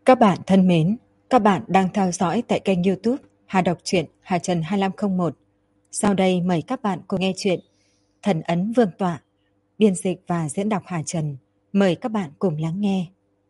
Các bạn thân mến, các bạn đang theo dõi tại kênh YouTube Hà Đọc truyện Hà Trần 2501. Sau đây mời các bạn cùng nghe chuyện Thần ấn Vương tọa, biên dịch và diễn đọc Hà Trần. Mời các bạn cùng lắng nghe.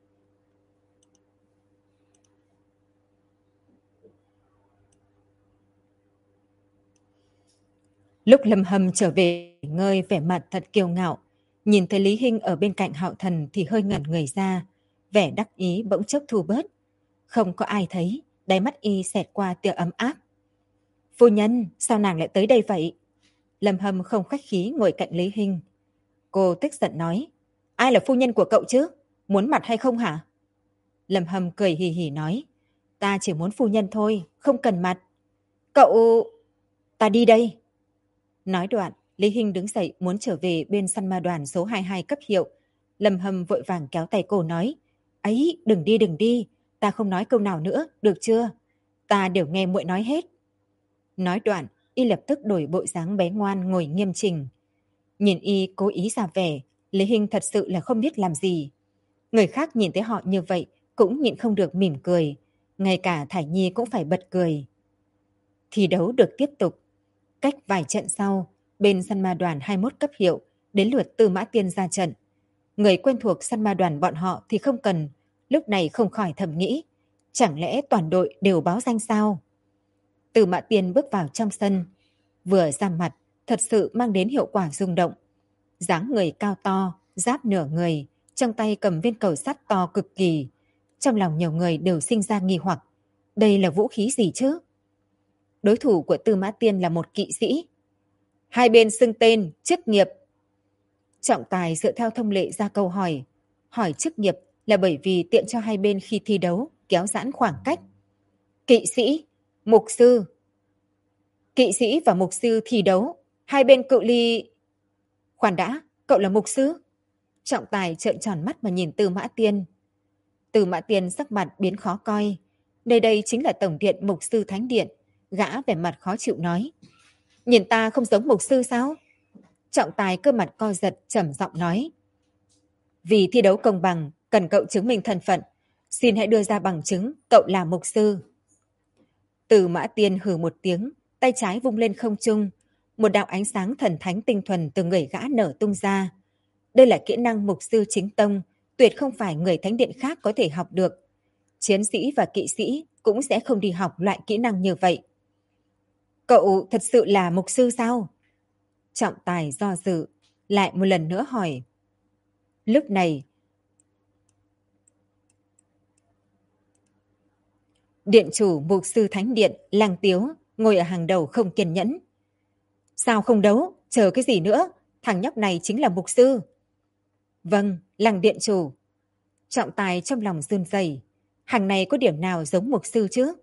Lúc Lâm Hâm trở về ngơi vẻ mặt thật kiêu ngạo, nhìn thấy Lý Hinh ở bên cạnh Hạo Thần thì hơi ngẩn người ra, vẻ đắc ý bỗng chốc thu bớt. Không có ai thấy, đáy mắt y xẹt qua tia ấm áp. Phu nhân, sao nàng lại tới đây vậy? Lâm Hâm không khách khí ngồi cạnh Lý Hinh. Cô tức giận nói, ai là phu nhân của cậu chứ? Muốn mặt hay không hả? Lâm Hâm cười hì hì nói, ta chỉ muốn phu nhân thôi, không cần mặt. Cậu... Ta đi đây. Nói đoạn, Lý Hinh đứng dậy muốn trở về bên săn ma đoàn số 22 cấp hiệu. Lâm Hâm vội vàng kéo tay cô nói, ấy, đừng đi, ta không nói câu nào nữa, được chưa? Ta đều nghe muội nói hết. Nói đoạn, y lập tức đổi bộ dáng bé ngoan ngồi nghiêm chỉnh. Nhìn y cố ý ra vẻ, Lý Hinh thật sự là không biết làm gì. Người khác nhìn thấy họ như vậy cũng nhịn không được mỉm cười. Ngay cả Thải Nhi cũng phải bật cười. Thi đấu được tiếp tục. Cách vài trận sau, bên săn ma đoàn 21 cấp hiệu, đến lượt Tư Mã Tiên ra trận. Người quen thuộc săn ma đoàn bọn họ thì không cần, lúc này không khỏi thầm nghĩ. Chẳng lẽ toàn đội đều báo danh sao? Tư Mã Tiên bước vào trong sân. Vừa ra mặt, thật sự mang đến hiệu quả rung động. Dáng người cao to, giáp nửa người, trong tay cầm viên cầu sắt to cực kỳ. Trong lòng nhiều người đều sinh ra nghi hoặc. Đây là vũ khí gì chứ? Đối thủ của Tư Mã Tiên là một kỵ sĩ. Hai bên xưng tên, chức nghiệp. Trọng tài dựa theo thông lệ ra câu hỏi. Hỏi chức nghiệp là bởi vì tiện cho hai bên khi thi đấu kéo giãn khoảng cách. Kỵ sĩ, mục sư. Kỵ sĩ và mục sư thi đấu, hai bên cự ly... Khoan đã, cậu là mục sư? Trọng tài trợn tròn mắt mà nhìn Tư Mã Tiên. Tư Mã Tiên sắc mặt biến khó coi. Đây chính là tổng điện mục sư thánh điện. Gã vẻ mặt khó chịu nói. Nhìn ta không giống mục sư sao? Trọng tài cơ mặt co giật trầm giọng nói. Vì thi đấu công bằng, cần cậu chứng minh thân phận. Xin hãy đưa ra bằng chứng cậu là mục sư. Tư Mã Tiên hừ một tiếng, tay trái vung lên không trung. Một đạo ánh sáng thần thánh tinh thuần từ người gã nở tung ra. Đây là kỹ năng mục sư chính tông, tuyệt không phải người thánh điện khác có thể học được. Chiến sĩ và kỵ sĩ cũng sẽ không đi học loại kỹ năng như vậy. Cậu thật sự là mục sư sao? Trọng tài do dự, lại một lần nữa hỏi. Lúc này, điện chủ mục sư thánh điện, Lăng Tiếu, ngồi ở hàng đầu không kiên nhẫn. Sao không đấu? Chờ cái gì nữa? Thằng nhóc này chính là mục sư. Vâng, Lăng điện chủ. Trọng tài trong lòng run rẩy. Hàng này có điểm nào giống mục sư chứ?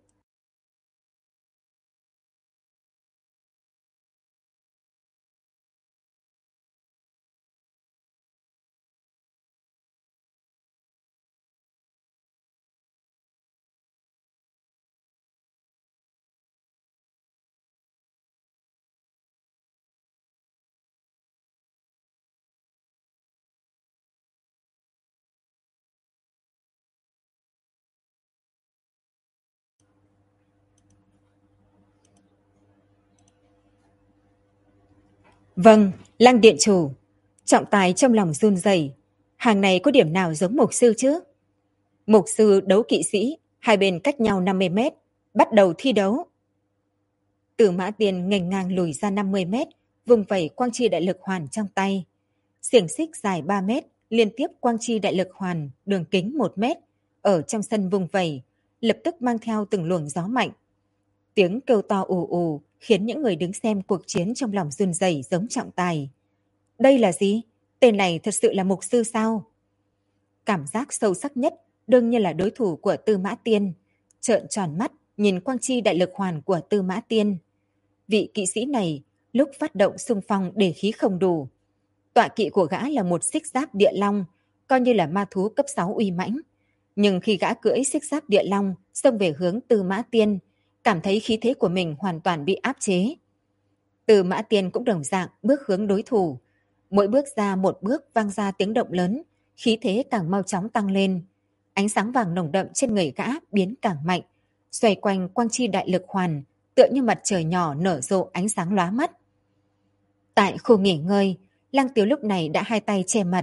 Vâng, Lăng điện chủ. Trọng tài trong lòng run rẩy. Hàng này có điểm nào giống mục sư chứ? Mục sư đấu kỵ sĩ, hai bên cách nhau 50 mét, bắt đầu thi đấu. Tử Mã Tiên nghênh ngang lùi ra 50 mét, vùng vẩy quang chi đại lực hoàn trong tay. Xiềng xích dài 3 mét, liên tiếp quang chi đại lực hoàn, đường kính 1 mét, ở trong sân vùng vẩy, lập tức mang theo từng luồng gió mạnh. Tiếng kêu to ù ù, khiến những người đứng xem cuộc chiến trong lòng run rẩy giống trọng tài. Đây là gì? Tên này thật sự là mục sư sao? Cảm giác sâu sắc nhất đương nhiên là đối thủ của Tư Mã Tiên. Trợn tròn mắt nhìn quang chi đại lực hoàn của Tư Mã Tiên. Vị kỵ sĩ này lúc phát động xung phong đề khí không đủ. Tọa kỵ của gã là một xích giáp địa long, coi như là ma thú cấp 6 uy mãnh. Nhưng khi gã cưỡi xích giáp địa long xông về hướng Tư Mã Tiên, cảm thấy khí thế của mình hoàn toàn bị áp chế. Tư Mã Tiên cũng đồng dạng bước hướng đối thủ. Mỗi bước ra một bước vang ra tiếng động lớn, khí thế càng mau chóng tăng lên. ánh sáng vàng nồng đậm trên người gã biến càng mạnh, xoay quanh quang chi đại lực hoàn, tựa như mặt trời nhỏ nở rộ ánh sáng lóa mắt. Tại khu nghỉ ngơi, Lăng Tiếu lúc này đã hai tay che mặt.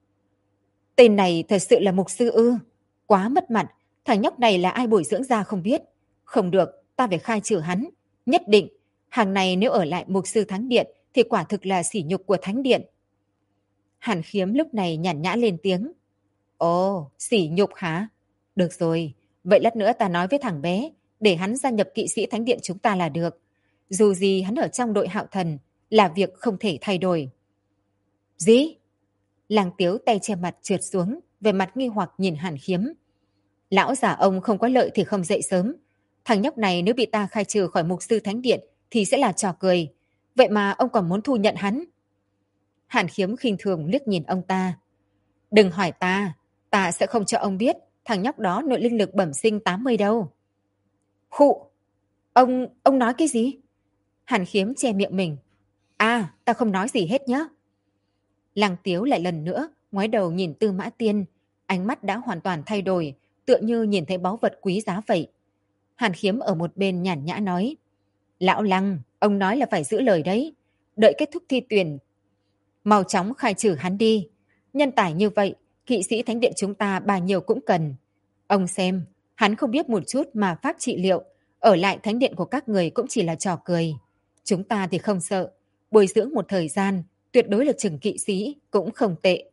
Tên này thật sự là mục sư ư? Quá mất mặt, thằng nhóc này là ai bồi dưỡng ra không biết. Không được, ta phải khai trừ hắn. Nhất định, hàng này nếu ở lại mục sư Thánh Điện thì quả thực là sỉ nhục của Thánh Điện. Hàn Khiếm lúc này nhàn nhã lên tiếng. Ồ, sỉ nhục hả? Được rồi, vậy lát nữa ta nói với thằng bé, để hắn gia nhập kỵ sĩ Thánh Điện chúng ta là được. Dù gì hắn ở trong đội Hạo Thần là việc không thể thay đổi. Gì? Lăng Tiếu tay che mặt trượt xuống, về mặt nghi hoặc nhìn Hàn Khiếm. Lão già ông không có lợi thì không dậy sớm. Thằng nhóc này nếu bị ta khai trừ khỏi mục sư Thánh Điện thì sẽ là trò cười. Vậy mà ông còn muốn thu nhận hắn? Hàn Khiếm khinh thường liếc nhìn ông ta. Đừng hỏi ta sẽ không cho ông biết thằng nhóc đó nội linh lực bẩm sinh 80 đâu. Khụ! Ông nói cái gì? Hàn Khiếm che miệng mình. À, ta không nói gì hết nhá. Lăng Tiếu lại lần nữa ngoái đầu nhìn Tư Mã Tiên, ánh mắt đã hoàn toàn thay đổi, tựa như nhìn thấy báu vật quý giá vậy. Hàn Khiếm ở một bên nhàn nhã nói, Lão Lăng, ông nói là phải giữ lời đấy, đợi kết thúc thi tuyển, mau chóng khai trừ hắn đi. Nhân tài như vậy, kỵ sĩ Thánh Điện chúng ta bao nhiêu cũng cần. Ông xem, hắn không biết một chút mà pháp trị liệu, ở lại Thánh Điện của các người cũng chỉ là trò cười. Chúng ta thì không sợ, bồi dưỡng một thời gian, tuyệt đối là chừng kỵ sĩ cũng không tệ.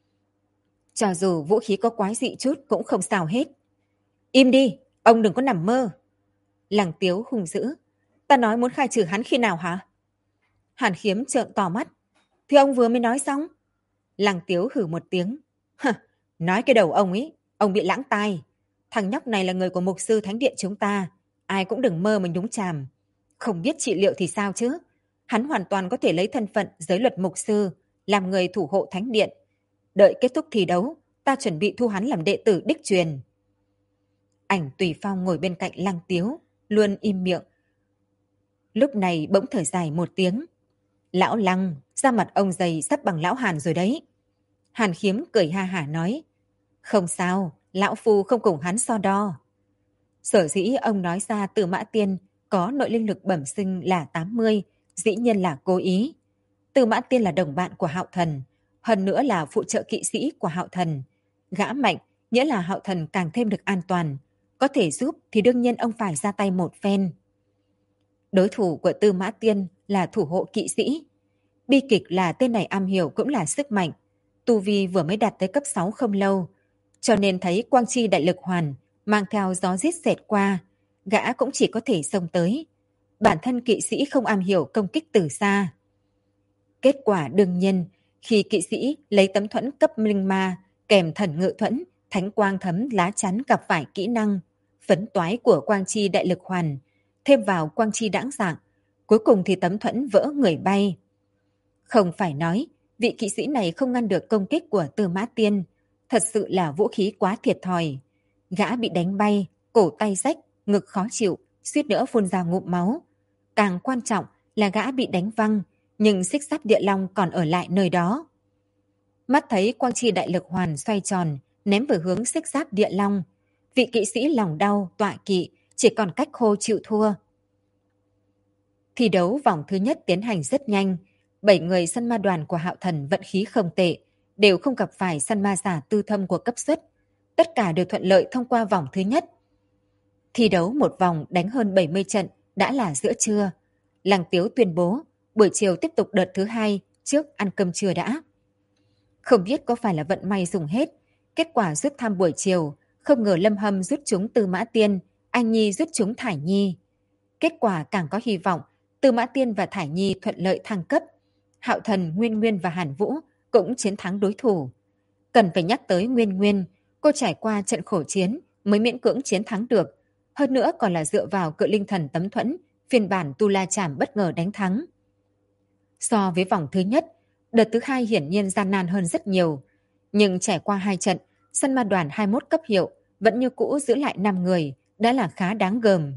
Cho dù vũ khí có quái dị chút cũng không sao hết. Im đi, ông đừng có nằm mơ. Lăng Tiếu hung dữ. Ta nói muốn khai trừ hắn khi nào hả? Hàn Khiếm trợn to mắt. Thì ông vừa mới nói xong. Lăng Tiếu hử một tiếng. Hừ, nói cái đầu ông ấy, ông bị lãng tai. Thằng nhóc này là người của mục sư Thánh Điện chúng ta. Ai cũng đừng mơ mà nhúng chàm. Không biết trị liệu thì sao chứ? Hắn hoàn toàn có thể lấy thân phận giới luật mục sư, làm người thủ hộ Thánh Điện. Đợi kết thúc thi đấu, ta chuẩn bị thu hắn làm đệ tử đích truyền. Ảnh Tùy Phong ngồi bên cạnh Lăng Tiếu, luôn im miệng. Lúc này bỗng thở dài một tiếng. Lão Lăng, da mặt ông dày sắp bằng lão Hàn rồi đấy. Hàn Khiếm cười ha hả nói. Không sao, lão phu không cùng hắn so đo. Sở dĩ ông nói ra Tư Mã Tiên có nội linh lực bẩm sinh là 80, dĩ nhiên là cố ý. Tư Mã Tiên là đồng bạn của Hạo Thần, hơn nữa là phụ trợ kỵ sĩ của Hạo Thần. Gã mạnh, nghĩa là Hạo Thần càng thêm được an toàn. Có thể giúp thì đương nhiên ông phải ra tay một phen. Đối thủ của Tư Mã Tiên là thủ hộ kỵ sĩ. Bi kịch là tên này am hiểu cũng là sức mạnh. Tu vi vừa mới đạt tới cấp 6 không lâu. Cho nên thấy quang chi đại lực hoàn mang theo gió rít xẹt qua, gã cũng chỉ có thể xông tới. Bản thân kỵ sĩ không am hiểu công kích từ xa. Kết quả đương nhiên, khi kỵ sĩ lấy tấm thuẫn cấp linh ma kèm thần ngự thuẫn, thánh quang thấm lá chắn gặp phải kỹ năng phấn toái của quang chi đại lực hoàn, thêm vào quang chi đãng dạng, cuối cùng thì tấm thuẫn vỡ người bay. Không phải nói, vị kỵ sĩ này không ngăn được công kích của Tư Mã Tiên, thật sự là vũ khí quá thiệt thòi. Gã bị đánh bay, cổ tay rách, ngực khó chịu, suýt nữa phun ra ngụm máu. Càng quan trọng là gã bị đánh văng, nhưng xích sắt địa long còn ở lại nơi đó. Mắt thấy quang chi đại lực hoàn xoay tròn, ném về hướng xích sắt địa long. Vị kỵ sĩ lòng đau, tọa kỵ, chỉ còn cách hô chịu thua. Thi đấu vòng thứ nhất tiến hành rất nhanh. 7 người săn ma đoàn của Hạo Thần vận khí không tệ, đều không gặp phải săn ma giả tư thâm của cấp suất. Tất cả đều thuận lợi thông qua vòng thứ nhất. Thi đấu một vòng đánh hơn 70 trận đã là giữa trưa. Lăng Tiếu tuyên bố buổi chiều tiếp tục đợt thứ hai trước ăn cơm trưa đã. Không biết có phải là vận may dùng hết. Kết quả rút thăm buổi chiều, không ngờ Lâm Hâm rút trúng Tư Mã Tiên, Anh Nhi rút trúng Thải Nhi. Kết quả càng có hy vọng, Tư Mã Tiên và Thải Nhi thuận lợi thăng cấp. Hạo Thần, Nguyên Nguyên và Hàn Vũ cũng chiến thắng đối thủ. Cần phải nhắc tới Nguyên Nguyên, cô trải qua trận khổ chiến mới miễn cưỡng chiến thắng được. Hơn nữa còn là dựa vào cự linh thần tấm thuẫn, phiên bản Tu La Chảm bất ngờ đánh thắng. So với vòng thứ nhất, đợt thứ hai hiển nhiên gian nan hơn rất nhiều. Nhưng trải qua 2 trận, săn ma đoàn 21 cấp hiệu vẫn như cũ giữ lại 5 người, đã là khá đáng gờm.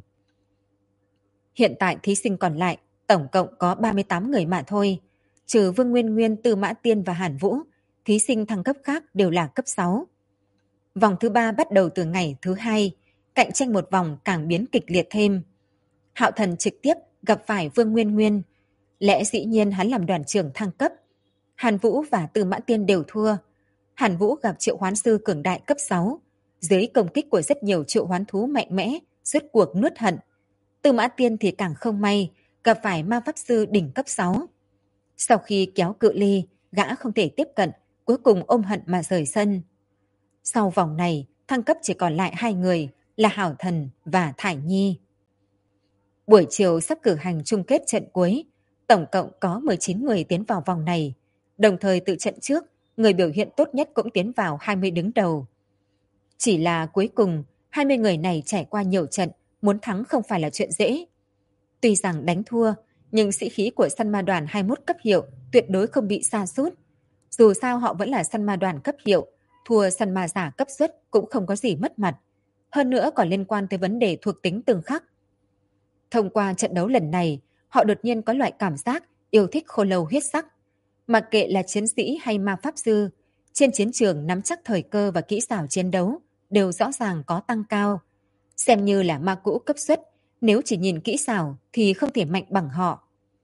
Hiện tại thí sinh còn lại tổng cộng có 38 người mà thôi. Trừ Vương Nguyên Nguyên, Tư Mã Tiên và Hàn Vũ, thí sinh thăng cấp khác đều là cấp 6. Vòng thứ 3 bắt đầu từ ngày thứ 2, cạnh tranh một vòng càng biến kịch liệt thêm. Hạo Thần trực tiếp gặp phải Vương Nguyên Nguyên. Lẽ dĩ nhiên hắn làm đoàn trưởng thăng cấp. Hàn Vũ và Tư Mã Tiên đều thua. Hàn Vũ gặp triệu hoán sư cường đại cấp 6. Dưới công kích của rất nhiều triệu hoán thú mạnh mẽ, rốt cuộc nuốt hận. Tư Mã Tiên thì càng không may, gặp phải ma pháp sư đỉnh cấp 6. Sau khi kéo cự ly, gã không thể tiếp cận, cuối cùng ôm hận mà rời sân. Sau vòng này, thăng cấp chỉ còn lại 2 người là Hảo Thần và Thải Nhi. Buổi chiều sắp cử hành chung kết trận cuối, tổng cộng có 19 người tiến vào vòng này. Đồng thời từ trận trước, người biểu hiện tốt nhất cũng tiến vào 20 đứng đầu. Chỉ là cuối cùng, 20 người này trải qua nhiều trận, muốn thắng không phải là chuyện dễ. Tuy rằng đánh thua, nhưng sĩ khí của săn ma đoàn 21 cấp hiệu tuyệt đối không bị sa sút. Dù sao họ vẫn là săn ma đoàn cấp hiệu, thua săn ma giả cấp suất cũng không có gì mất mặt. Hơn nữa còn liên quan tới vấn đề thuộc tính từng khắc. Thông qua trận đấu lần này, họ đột nhiên có loại cảm giác yêu thích khô lâu huyết sắc. Mặc kệ là chiến sĩ hay ma pháp sư, trên chiến trường nắm chắc thời cơ và kỹ xảo chiến đấu đều rõ ràng có tăng cao. Xem như là ma cũ cấp suất, nếu chỉ nhìn kỹ xảo thì không thể mạnh bằng họ.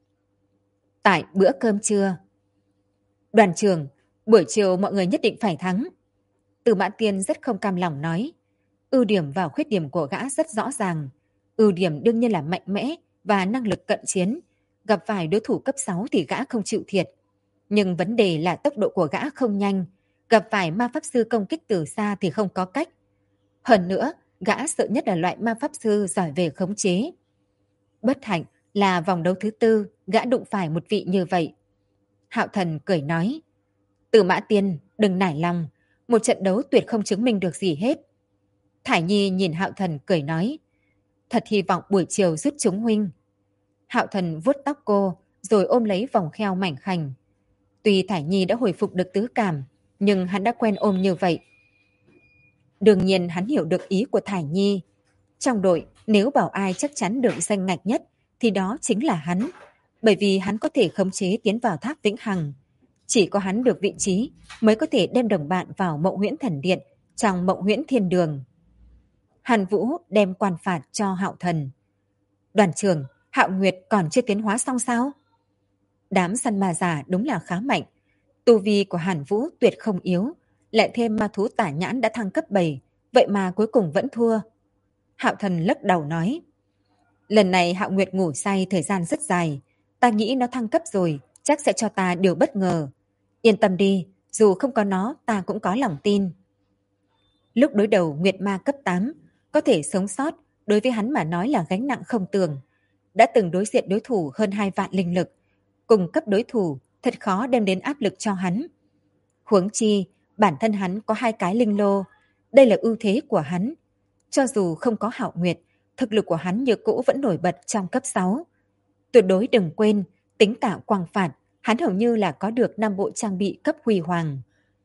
Tại bữa cơm trưa, đoàn trưởng, buổi chiều mọi người nhất định phải thắng. Từ Mã Tiên rất không cam lòng nói. Ưu điểm và khuyết điểm của gã rất rõ ràng. Ưu điểm đương nhiên là mạnh mẽ và năng lực cận chiến. Gặp phải đối thủ cấp 6 thì gã không chịu thiệt. Nhưng vấn đề là tốc độ của gã không nhanh. Gặp phải ma pháp sư công kích từ xa thì không có cách. Hơn nữa, gã sợ nhất là loại ma pháp sư giỏi về khống chế. Bất hạnh là vòng đấu thứ 4, gã đụng phải một vị như vậy. Hạo Thần cười nói. Từ Mã Tiên, đừng nản lòng. Một trận đấu tuyệt không chứng minh được gì hết. Thải Nhi nhìn Hạo Thần cười nói. Thật hy vọng buổi chiều rút chúng huynh. Hạo Thần vuốt tóc cô, rồi ôm lấy vòng kheo mảnh khảnh. Tuy Thải Nhi đã hồi phục được tứ cảm, nhưng hắn đã quen ôm như vậy. Đương nhiên hắn hiểu được ý của Thải Nhi. Trong đội, nếu bảo ai chắc chắn được danh ngạch nhất, thì đó chính là hắn. Bởi vì hắn có thể khống chế tiến vào tháp vĩnh hằng. Chỉ có hắn được vị trí mới có thể đem đồng bạn vào Mộng Huyễn Thần Điện trong Mộng Huyễn Thiên Đường. Hàn Vũ đem quan phạt cho Hạo Thần. Đoàn trưởng, Hạo Nguyệt còn chưa tiến hóa xong sao? Đám săn ma giả đúng là khá mạnh. Tu vi của Hàn Vũ tuyệt không yếu. Lại thêm ma thú tả nhãn đã thăng cấp 7, vậy mà cuối cùng vẫn thua. Hạo Thần lắc đầu nói. Lần này Hạo Nguyệt ngủ say thời gian rất dài. Ta nghĩ nó thăng cấp rồi, chắc sẽ cho ta điều bất ngờ. Yên tâm đi, dù không có nó, ta cũng có lòng tin. Lúc đối đầu Nguyệt Ma cấp 8, có thể sống sót, đối với hắn mà nói là gánh nặng không tưởng. Đã từng đối diện đối thủ hơn 2 vạn linh lực. Cùng cấp đối thủ, thật khó đem đến áp lực cho hắn. Huống chi, bản thân hắn có 2 cái linh lô. Đây là ưu thế của hắn. Cho dù không có Hạo Nguyệt, thực lực của hắn như cũ vẫn nổi bật trong cấp 6. Tuyệt đối đừng quên, tính cả quang phạt, hắn hầu như là có được 5 bộ trang bị cấp huy hoàng.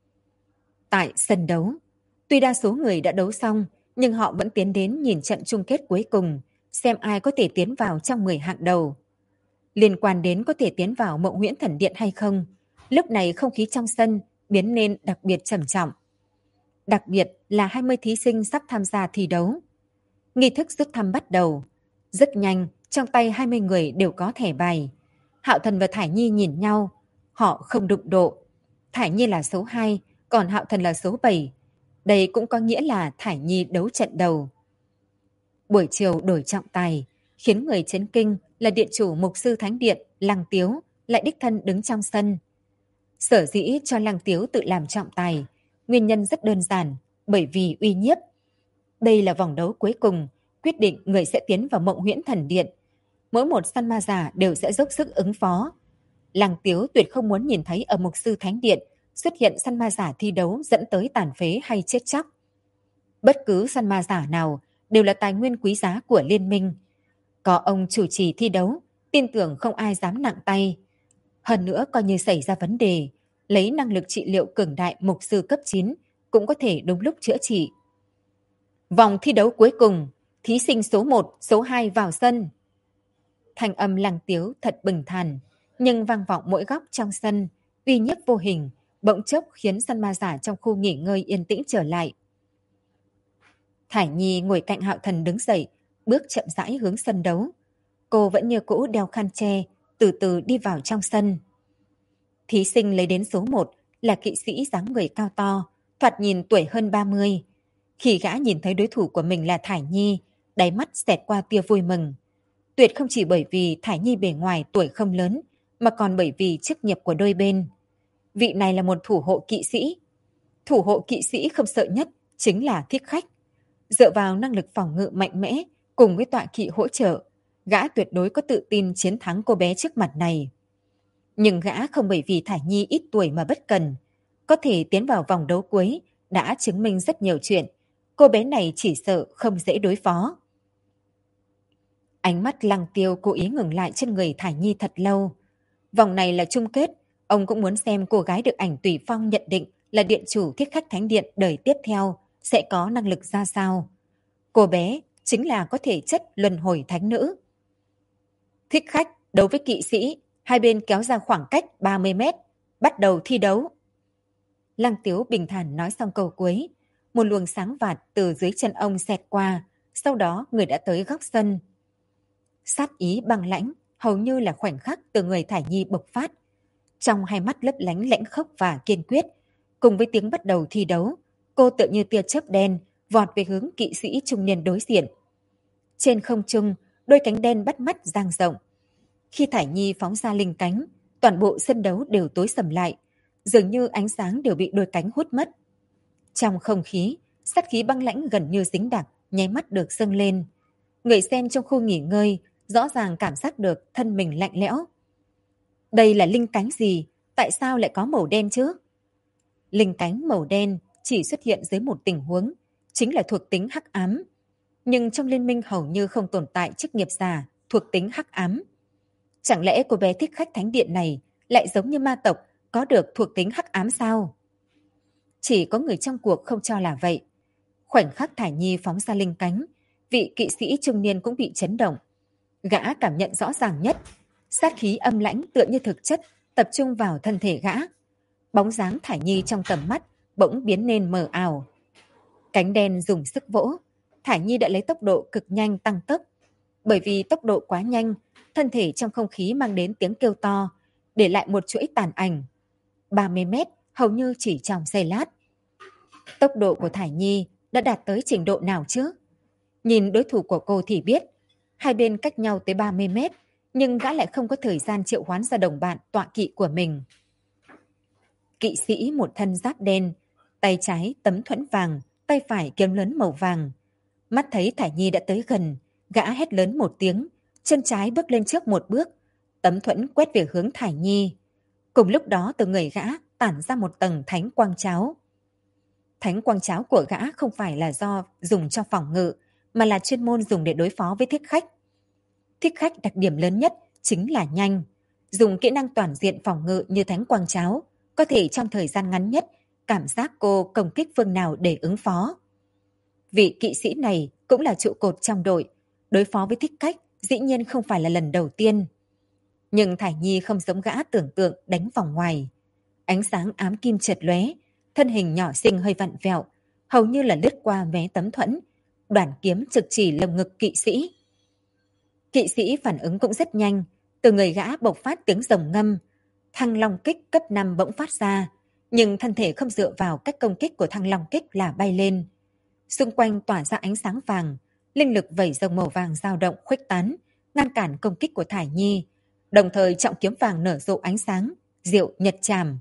Tại sân đấu, tuy đa số người đã đấu xong, nhưng họ vẫn tiến đến nhìn trận chung kết cuối cùng, xem ai có thể tiến vào trong 10 hạng đầu. Liên quan đến có thể tiến vào Mộng Huyễn Thần Điện hay không, lúc này không khí trong sân biến nên đặc biệt trầm trọng. Đặc biệt là 20 thí sinh sắp tham gia thi đấu. Nghi thức rút thăm bắt đầu. Rất nhanh, trong tay 20 người đều có thẻ bài. Hạo Thần và Thải Nhi nhìn nhau. Họ không đụng độ. Thải Nhi là số 2, còn Hạo Thần là số 7. Đây cũng có nghĩa là Thải Nhi đấu trận đầu. Buổi chiều đổi trọng tài, khiến người chấn kinh là điện chủ mục sư thánh điện Lăng Tiếu lại đích thân đứng trong sân. Sở dĩ cho Lăng Tiếu tự làm trọng tài, nguyên nhân rất đơn giản, bởi vì uy nhiếp. Đây là vòng đấu cuối cùng, quyết định người sẽ tiến vào Mộng Huyễn Thần Điện. Mỗi một săn ma giả đều sẽ dốc sức ứng phó. Lăng Tiếu tuyệt không muốn nhìn thấy ở mục sư thánh điện xuất hiện săn ma giả thi đấu dẫn tới tàn phế hay chết chóc. Bất cứ săn ma giả nào đều là tài nguyên quý giá của liên minh. Có ông chủ trì thi đấu, tin tưởng không ai dám nặng tay. Hơn nữa coi như xảy ra vấn đề, lấy năng lực trị liệu cường đại mục sư cấp 9 cũng có thể đúng lúc chữa trị. Vòng thi đấu cuối cùng, thí sinh số 1, số 2 vào sân. Thanh âm Lăng Tiếu thật bình thản, nhưng vang vọng mỗi góc trong sân, uy nhiếp vô hình, bỗng chốc khiến săn ma giả trong khu nghỉ ngơi yên tĩnh trở lại. Thải Nhi ngồi cạnh Hạo Thần đứng dậy, bước chậm rãi hướng sân đấu. Cô vẫn như cũ đeo khăn che, từ từ đi vào trong sân. Thí sinh lấy đến số 1 là kỵ sĩ dáng người cao to, thoạt nhìn tuổi hơn 30. Khi gã nhìn thấy đối thủ của mình là Thải Nhi, đáy mắt xẹt qua tia vui mừng. Tuyệt không chỉ bởi vì Thải Nhi bề ngoài tuổi không lớn, mà còn bởi vì chức nghiệp của đôi bên. Vị này là một thủ hộ kỵ sĩ. Thủ hộ kỵ sĩ không sợ nhất chính là thích khách. Dựa vào năng lực phòng ngự mạnh mẽ cùng với tọa kỵ hỗ trợ, gã tuyệt đối có tự tin chiến thắng cô bé trước mặt này. Nhưng gã không bởi vì Thải Nhi ít tuổi mà bất cần. Có thể tiến vào vòng đấu cuối đã chứng minh rất nhiều chuyện. Cô bé này chỉ sợ không dễ đối phó. Ánh mắt Lăng Tiêu cố ý ngừng lại trên người Thải Nhi thật lâu. Vòng này là chung kết, ông cũng muốn xem cô gái được ảnh Tùy Phong nhận định là điện chủ Thiết Khách Thánh Điện đời tiếp theo sẽ có năng lực ra sao. Cô bé chính là có thể chất luân hồi thánh nữ. Thích khách đấu với kỵ sĩ, hai bên kéo ra khoảng cách 30 mét, bắt đầu thi đấu. Lăng Tiếu bình thản nói xong câu cuối, một luồng sáng vạt từ dưới chân ông xẹt qua, sau đó người đã tới góc sân. Sát ý băng lãnh, hầu như là khoảnh khắc từ người Thải Nhi bộc phát. Trong hai mắt lấp lánh lãnh khốc và kiên quyết, cùng với tiếng bắt đầu thi đấu, cô tựa như tia chớp đen vọt về hướng kỵ sĩ trung niên đối diện. Trên không trung, đôi cánh đen bắt mắt dang rộng. Khi Thải Nhi phóng ra linh cánh, toàn bộ sân đấu đều tối sầm lại, dường như ánh sáng đều bị đôi cánh hút mất. Trong không khí, sát khí băng lãnh gần như dính đặc, nháy mắt được dâng lên. Người xem trong khu nghỉ ngơi rõ ràng cảm giác được thân mình lạnh lẽo. Đây là linh cánh gì? Tại sao lại có màu đen chứ? Linh cánh màu đen chỉ xuất hiện dưới một tình huống, chính là thuộc tính hắc ám. Nhưng trong liên minh hầu như không tồn tại chức nghiệp giả thuộc tính hắc ám. Chẳng lẽ cô bé Thích Khách Thánh Điện này lại giống như ma tộc có được thuộc tính hắc ám sao? Chỉ có người trong cuộc không cho là vậy. Khoảnh khắc Thải Nhi phóng ra linh cánh, vị kỵ sĩ trung niên cũng bị chấn động. Gã cảm nhận rõ ràng nhất, sát khí âm lãnh tựa như thực chất tập trung vào thân thể gã. Bóng dáng Thải Nhi trong tầm mắt bỗng biến nên mờ ảo. Cánh đen dùng sức vỗ, Thải Nhi đã lấy tốc độ cực nhanh tăng tốc. Bởi vì tốc độ quá nhanh, thân thể trong không khí mang đến tiếng kêu to, để lại một chuỗi tàn ảnh. 30 mét hầu như chỉ trong giây lát. Tốc độ của Thải Nhi đã đạt tới trình độ nào chứ? Nhìn đối thủ của cô thì biết, hai bên cách nhau tới 30 mét, nhưng gã lại không có thời gian triệu hoán ra đồng bạn tọa kỵ của mình. Kỵ sĩ một thân giáp đen, tay trái tấm thuẫn vàng, tay phải kiếm lớn màu vàng. Mắt thấy Thải Nhi đã tới gần, gã hét lớn một tiếng, chân trái bước lên trước một bước, tấm thuẫn quét về hướng Thải Nhi. Cùng lúc đó từ người gã tản ra một tầng thánh quang cháo. Thánh quang cháo của gã không phải là do dùng cho phòng ngự, mà là chuyên môn dùng để đối phó với thích khách. Thích khách đặc điểm lớn nhất chính là nhanh. Dùng kỹ năng toàn diện phòng ngự như thánh quang cháo, có thể trong thời gian ngắn nhất cảm giác cô công kích phương nào để ứng phó. Vị kỵ sĩ này cũng là trụ cột trong đội, đối phó với thích khách dĩ nhiên không phải là lần đầu tiên. Nhưng Thải Nhi không giống gã tưởng tượng đánh vòng ngoài. Ánh sáng ám kim chợt lóe, thân hình nhỏ xinh hơi vặn vẹo, hầu như là lướt qua mé tấm thuẫn, đoàn kiếm trực chỉ lồng ngực kỵ sĩ. Kỵ sĩ phản ứng cũng rất nhanh, từ người gã bộc phát tiếng rồng ngâm. Thăng long kích cấp 5 bỗng phát ra, nhưng thân thể không dựa vào cách công kích của thăng long kích là bay lên. Xung quanh tỏa ra ánh sáng vàng, linh lực vẩy rồng màu vàng dao động khuếch tán, ngăn cản công kích của Thải Nhi. Đồng thời trọng kiếm vàng nở rộ ánh sáng, diệu nhật trảm.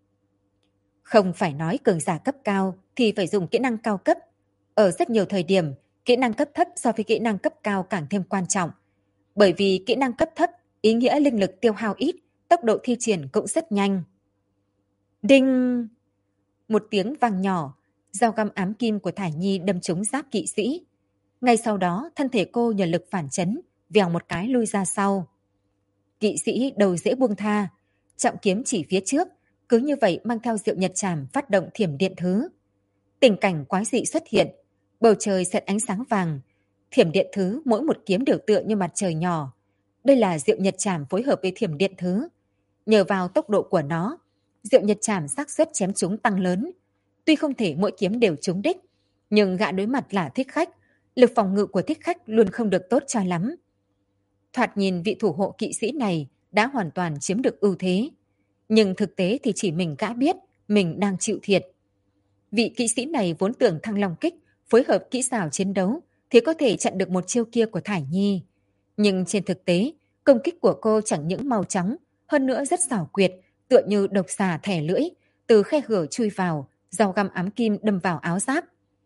Không phải nói cường giả cấp cao thì phải dùng kỹ năng cao cấp. Ở rất nhiều thời điểm, kỹ năng cấp thấp so với kỹ năng cấp cao càng thêm quan trọng. Bởi vì kỹ năng cấp thấp, ý nghĩa linh lực tiêu hao ít, tốc độ thi triển cũng rất nhanh. Đinh! Một tiếng vang nhỏ, dao găm ám kim của Thải Nhi đâm trúng giáp kỵ sĩ. Ngay sau đó, thân thể cô nhờ lực phản chấn, vèo một cái lui ra sau. Kỵ sĩ đầu dễ buông tha, trọng kiếm chỉ phía trước, cứ như vậy mang theo diệu nhật trảm phát động thiểm điện thứ. Tình cảnh quái dị xuất hiện, bầu trời xẹt ánh sáng vàng, thiểm điện thứ mỗi một kiếm đều tựa như mặt trời nhỏ. Đây là diệu nhật trảm phối hợp với thiểm điện thứ. Nhờ vào tốc độ của nó, diệu nhật trảm xác suất chém trúng tăng lớn. Tuy không thể mỗi kiếm đều trúng đích, Nhưng gã đối mặt là thích khách, lực phòng ngự của thích khách luôn không được tốt cho lắm. Thoạt nhìn vị thủ hộ kỵ sĩ này đã hoàn toàn chiếm được ưu thế. Nhưng thực tế thì chỉ mình gã biết mình đang chịu thiệt. Vị kỵ sĩ này vốn tưởng Thăng Long Kích phối hợp kỹ xảo chiến đấu thì có thể chặn được một chiêu kia của Thải Nhi. Nhưng trên thực tế, công kích của cô chẳng những mau chóng, hơn nữa rất xảo quyệt, tựa như độc xà thẻ lưỡi, từ khe hở chui vào, dao găm ám kim đâm vào áo giáp.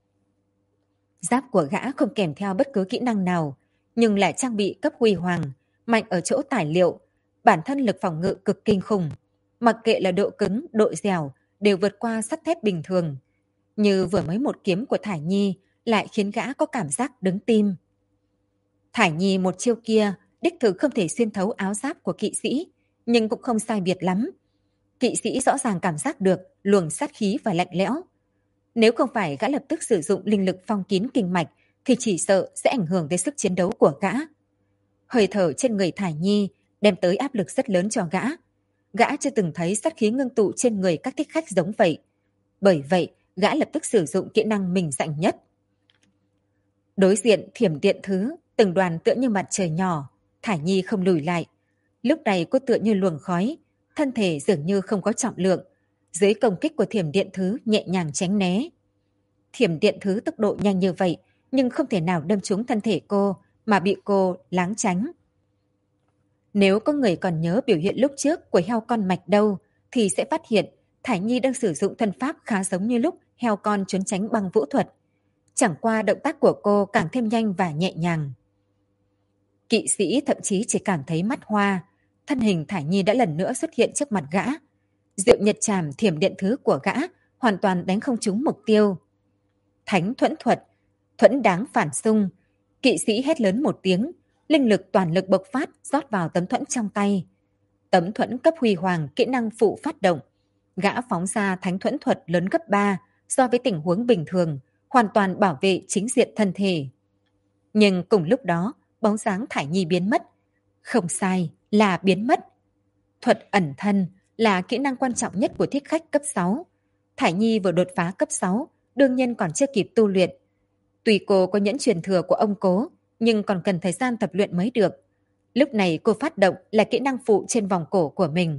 Giáp của gã không kèm theo bất cứ kỹ năng nào, nhưng lại trang bị cấp huy hoàng, mạnh ở chỗ tải liệu, bản thân lực phòng ngự cực kinh khủng. Mặc kệ là độ cứng, độ dẻo, đều vượt qua sắt thép bình thường. Như vừa mới một kiếm của Thải Nhi lại khiến gã có cảm giác đứng tim. Thải Nhi một chiêu kia đích thực không thể xuyên thấu áo giáp của kỵ sĩ, nhưng cũng không sai biệt lắm. Kỵ sĩ rõ ràng cảm giác được luồng sát khí và lạnh lẽo. Nếu không phải gã lập tức sử dụng linh lực phong kín kinh mạch thì chỉ sợ sẽ ảnh hưởng đến sức chiến đấu của gã. Hơi thở trên người Thải Nhi đem tới áp lực rất lớn cho gã. Gã chưa từng thấy sát khí ngưng tụ trên người các thích khách giống vậy. Bởi vậy, gã lập tức sử dụng kỹ năng mình rành nhất. Đối diện thiểm điện thứ, từng đoàn tựa như mặt trời nhỏ, Thải Nhi không lùi lại. Lúc này cô tựa như luồng khói, thân thể dường như không có trọng lượng. Dưới công kích của thiểm điện thứ nhẹ nhàng tránh né. Thiểm điện thứ tốc độ nhanh như vậy, nhưng không thể nào đâm trúng thân thể cô, mà bị cô láng tránh. Nếu có người còn nhớ biểu hiện lúc trước của heo con mạch đâu, thì sẽ phát hiện Thải Nhi đang sử dụng thân pháp khá giống như lúc heo con trốn tránh bằng vũ thuật. Chẳng qua động tác của cô càng thêm nhanh và nhẹ nhàng. Kỵ sĩ thậm chí chỉ cảm thấy mắt hoa, thân hình Thải Nhi đã lần nữa xuất hiện trước mặt gã. Diệu nhật trảm thiểm điện thứ của gã hoàn toàn đánh không trúng mục tiêu. Thánh thuẫn thuật, thuẫn đáng phản xung. Kỵ sĩ hét lớn một tiếng, linh lực toàn lực bộc phát rót vào tấm thuẫn trong tay. Tấm thuẫn cấp huy hoàng kỹ năng phụ phát động. Gã phóng ra thánh thuẫn thuật lớn gấp 3 so với tình huống bình thường, hoàn toàn bảo vệ chính diện thân thể. Nhưng cùng lúc đó, bóng dáng Thải Nhi biến mất. Không sai, là biến mất. Thuật ẩn thân là kỹ năng quan trọng nhất của thích khách cấp 6. Thải Nhi vừa đột phá cấp 6, đương nhiên còn chưa kịp tu luyện. Tuy cô có nhẫn truyền thừa của ông cố, nhưng còn cần thời gian tập luyện mới được. Lúc này cô phát động là kỹ năng phụ trên vòng cổ của mình.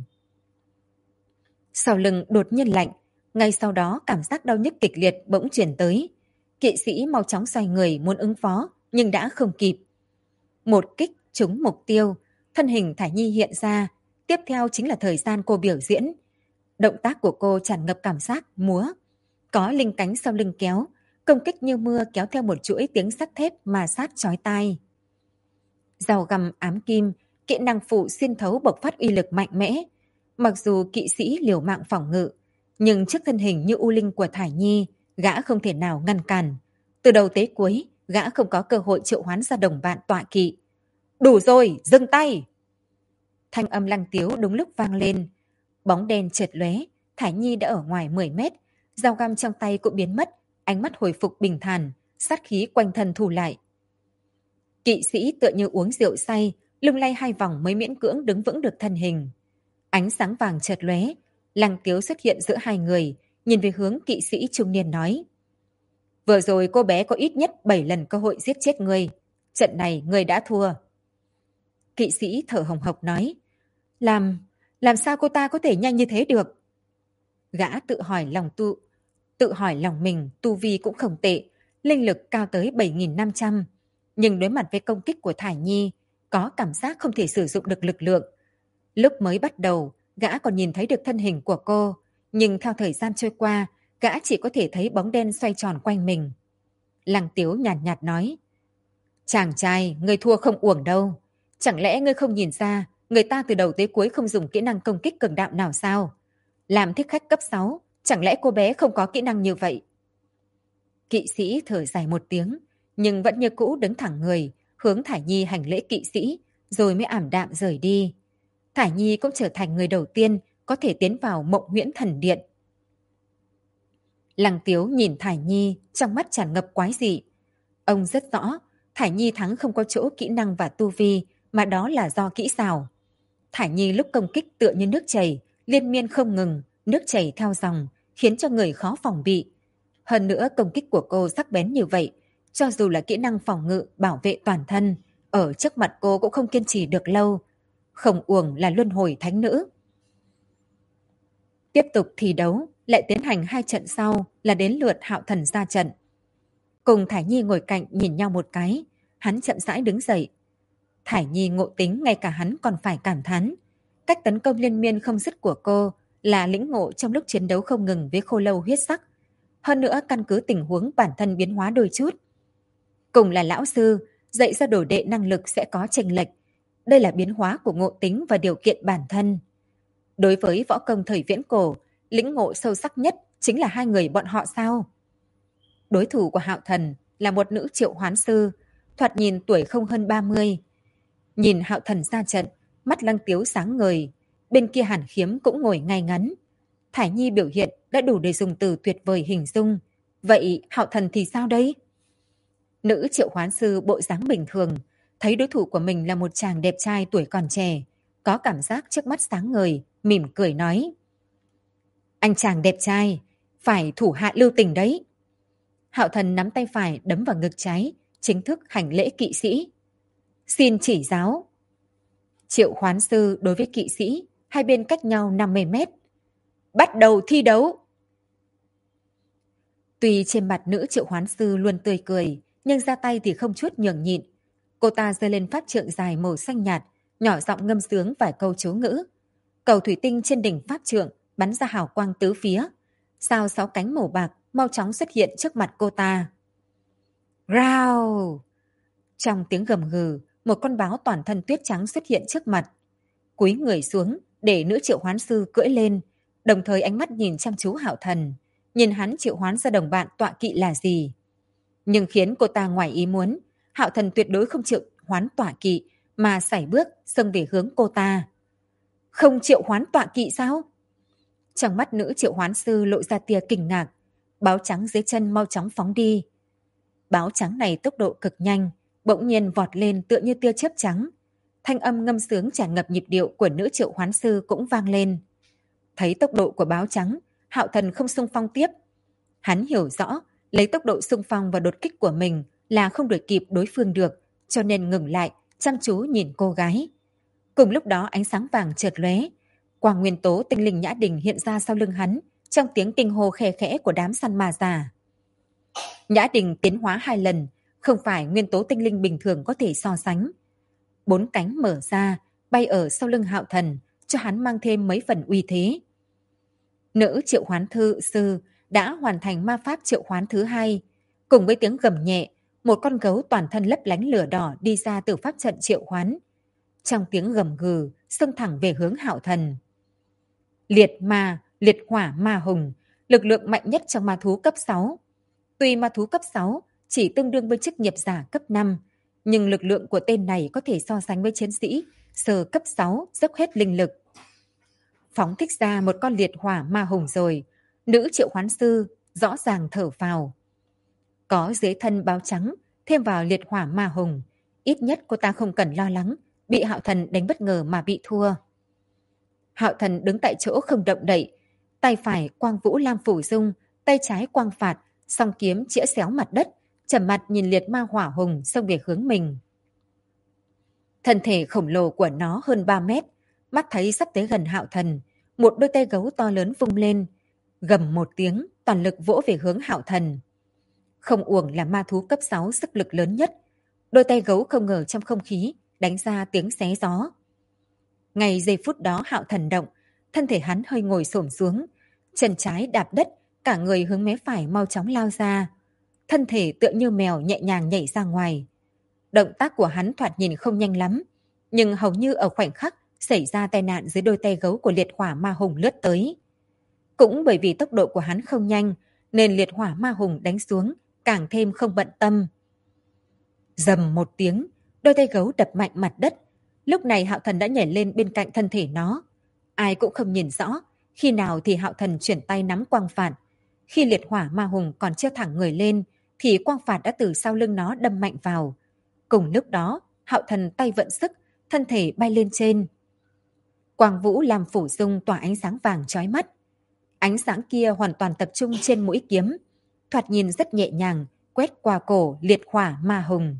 Sau lưng đột nhiên lạnh, ngay sau đó cảm giác đau nhức kịch liệt bỗng chuyển tới. Kỵ sĩ mau chóng xoay người muốn ứng phó, nhưng đã không kịp. Một kích trúng mục tiêu, thân hình Thải Nhi hiện ra, tiếp theo chính là thời gian cô biểu diễn. Động tác của cô tràn ngập cảm giác múa. Có linh cánh sau lưng kéo, công kích như mưa kéo theo một chuỗi tiếng sắt thép mà sát chói tai. Dao găm ám kim, kỹ năng phụ xuyên thấu bộc phát uy lực mạnh mẽ. Mặc dù kỵ sĩ liều mạng phòng ngự, nhưng trước thân hình như u linh của Thải Nhi, gã không thể nào ngăn cản. Từ đầu tới cuối, gã không có cơ hội triệu hoán ra đồng bạn tọa kỵ. Đủ rồi, dừng tay! Thanh âm Lăng Tiếu đúng lúc vang lên. Bóng đen chợt lóe, Thải Nhi đã ở ngoài 10 mét. Dao găm trong tay cũng biến mất, ánh mắt hồi phục bình thản, sát khí quanh thân thu lại. Kỵ sĩ tựa như uống rượu say, lung lay 2 vòng mới miễn cưỡng đứng vững được thân hình. Ánh sáng vàng chợt lóe, Lăng Tiếu xuất hiện giữa hai người, nhìn về hướng kỵ sĩ trung niên nói. Vừa rồi cô bé có ít nhất 7 lần cơ hội giết chết ngươi. Trận này ngươi đã thua. Kỵ sĩ thở hồng hộc nói. Làm sao cô ta có thể nhanh như thế được? Gã tự hỏi lòng mình tu vi cũng không tệ, linh lực cao tới 7.500. Nhưng đối mặt với công kích của Thải Nhi, có cảm giác không thể sử dụng được lực lượng. Lúc mới bắt đầu, gã còn nhìn thấy được thân hình của cô, nhưng theo thời gian trôi qua, gã chỉ có thể thấy bóng đen xoay tròn quanh mình. Lăng Tiếu nhàn nhạt nói. Chàng trai, ngươi thua không uổng đâu. Chẳng lẽ ngươi không nhìn ra, người ta từ đầu tới cuối không dùng kỹ năng công kích cường đạo nào sao? Làm thích khách cấp 6, chẳng lẽ cô bé không có kỹ năng như vậy? Kỵ sĩ thở dài một tiếng, nhưng vẫn như cũ đứng thẳng người, hướng Thải Nhi hành lễ kỵ sĩ, rồi mới ảm đạm rời đi. Thải Nhi cũng trở thành người đầu tiên có thể tiến vào Mộng Huyễn Thần Điện. Lăng Tiếu nhìn Thải Nhi, trong mắt tràn ngập quái dị. Ông rất rõ, Thải Nhi thắng không có chỗ kỹ năng và tu vi, mà đó là do kỹ xảo. Thải Nhi lúc công kích tựa như nước chảy, liên miên không ngừng, nước chảy theo dòng, khiến cho người khó phòng bị. Hơn nữa công kích của cô sắc bén như vậy, cho dù là kỹ năng phòng ngự bảo vệ toàn thân, ở trước mặt cô cũng không kiên trì được lâu. Không uổng là luân hồi thánh nữ. Tiếp tục thi đấu, lại tiến hành 2 trận sau là đến lượt Hạo Thần ra trận. Cùng Thải Nhi ngồi cạnh nhìn nhau một cái, hắn chậm rãi đứng dậy. Thải Nhi ngộ tính ngay cả hắn còn phải cảm thán. Cách tấn công liên miên không dứt của cô là lĩnh ngộ trong lúc chiến đấu không ngừng với khô lâu huyết sắc. Hơn nữa căn cứ tình huống bản thân biến hóa đôi chút. Cùng là lão sư, dạy ra đồ đệ năng lực sẽ có chênh lệch. Đây là biến hóa của ngộ tính và điều kiện bản thân. Đối với võ công thời viễn cổ, lĩnh ngộ sâu sắc nhất chính là hai người bọn họ sao? Đối thủ của Hạo Thần là một nữ triệu hoán sư, thoạt nhìn tuổi không hơn 30. Nhìn Hạo Thần ra trận, mắt Lăng Tiếu sáng ngời, bên kia Hàn Khiếm cũng ngồi ngay ngắn. Thải Nhi biểu hiện đã đủ để dùng từ tuyệt vời hình dung. Vậy Hạo Thần thì sao đây? Nữ triệu hoán sư bộ dáng bình thường, thấy đối thủ của mình là một chàng đẹp trai tuổi còn trẻ, có cảm giác trước mắt sáng ngời, mỉm cười nói. Anh chàng đẹp trai, phải thủ hạ lưu tình đấy. Hạo Thần nắm tay phải đấm vào ngực trái, chính thức hành lễ kỵ sĩ. Xin chỉ giáo. Triệu hoán sư đối với kỵ sĩ, hai bên cách nhau 50 mét. Bắt đầu thi đấu. Tuy trên mặt nữ triệu hoán sư luôn tươi cười, nhưng ra tay thì không chút nhường nhịn. Cô ta giơ lên pháp trượng dài màu xanh nhạt, nhỏ giọng ngâm sướng vài câu chú ngữ. Cầu thủy tinh trên đỉnh pháp trượng bắn ra hào quang tứ phía. Sao 6 cánh màu bạc mau chóng xuất hiện trước mặt cô ta. Rao! Trong tiếng gầm gừ, một con báo toàn thân tuyết trắng xuất hiện trước mặt. Cúi người xuống để nữ triệu hoán sư cưỡi lên, đồng thời ánh mắt nhìn chăm chú Hạo Thần, nhìn hắn triệu hoán ra đồng bạn tọa kỵ là gì. Nhưng khiến cô ta ngoài ý muốn, Hạo Thần tuyệt đối không triệu hoán tọa kỵ mà sải bước xông về hướng cô ta. Không triệu hoán tọa kỵ sao? Trong mắt nữ triệu hoán sư lộ ra tia kinh ngạc, báo trắng dưới chân mau chóng phóng đi. Báo trắng này tốc độ cực nhanh, bỗng nhiên vọt lên tựa như tia chớp trắng. Thanh âm ngâm sướng tràn ngập nhịp điệu của nữ triệu hoán sư cũng vang lên. Thấy tốc độ của báo trắng, Hạo Thần không xung phong tiếp. Hắn hiểu rõ, lấy tốc độ xung phong và đột kích của mình là không đuổi kịp đối phương được, cho nên ngừng lại, chăm chú nhìn cô gái. Cùng lúc đó ánh sáng vàng chợt lóe, quang nguyên tố tinh linh nhã đình hiện ra sau lưng hắn, trong tiếng kinh hô khe khẽ của đám săn ma già. Nhã đình tiến hóa 2 lần, không phải nguyên tố tinh linh bình thường có thể so sánh. 4 cánh mở ra, bay ở sau lưng Hạo Thần, cho hắn mang thêm mấy phần uy thế. Nữ triệu hoán thư sư đã hoàn thành ma pháp triệu hoán thứ 2, cùng với tiếng gầm nhẹ, một con gấu toàn thân lấp lánh lửa đỏ đi ra từ pháp trận triệu hoán. Trong tiếng gầm gừ, xông thẳng về hướng Hạo Thần. Liệt hỏa ma hùng, lực lượng mạnh nhất trong ma thú cấp 6. Tuy ma thú cấp 6 chỉ tương đương với chức nghiệp giả cấp 5, nhưng lực lượng của tên này có thể so sánh với chiến sĩ sơ cấp 6 dốc hết linh lực. Phóng thích ra một con liệt hỏa ma hùng rồi, nữ triệu hoán sư rõ ràng thở phào. Có dưới thân báo trắng, thêm vào liệt hỏa ma hùng, ít nhất cô ta không cần lo lắng bị Hạo Thần đánh bất ngờ mà bị thua. Hạo Thần đứng tại chỗ không động đậy, tay phải quang vũ lam phủ dung, tay trái quang phạt, song kiếm chĩa xéo mặt đất, trầm mặt nhìn liệt ma hỏa hùng xông về hướng mình. Thân thể khổng lồ của nó hơn 3 mét, mắt thấy sắp tới gần Hạo Thần, một đôi tay gấu to lớn vung lên, gầm một tiếng, toàn lực vỗ về hướng Hạo Thần. Không uổng là ma thú cấp 6 sức lực lớn nhất, đôi tay gấu không ngờ trong không khí đánh ra tiếng xé gió. Ngay giây phút đó Hạo Thần động, thân thể hắn hơi ngồi xổm xuống, chân trái đạp đất, cả người hướng mé phải mau chóng lao ra. Thân thể tựa như mèo nhẹ nhàng nhảy ra ngoài. Động tác của hắn thoạt nhìn không nhanh lắm, nhưng hầu như ở khoảnh khắc xảy ra tai nạn dưới đôi tay gấu của liệt hỏa ma hùng lướt tới. Cũng bởi vì tốc độ của hắn không nhanh, nên liệt hỏa ma hùng đánh xuống, càng thêm không bận tâm. Rầm một tiếng, đôi tay gấu đập mạnh mặt đất. Lúc này Hạo Thần đã nhảy lên bên cạnh thân thể nó. Ai cũng không nhìn rõ, khi nào thì Hạo Thần chuyển tay nắm quang phạt. Khi liệt hỏa ma hùng còn chưa thẳng người lên, thì quang phạt đã từ sau lưng nó đâm mạnh vào. Cùng lúc đó, Hạo Thần tay vận sức, thân thể bay lên trên. Quang vũ làm phủ dung tỏa ánh sáng vàng chói mắt. Ánh sáng kia hoàn toàn tập trung trên mũi kiếm. thoạt nhìn rất nhẹ nhàng, quét qua cổ liệt hỏa ma hùng.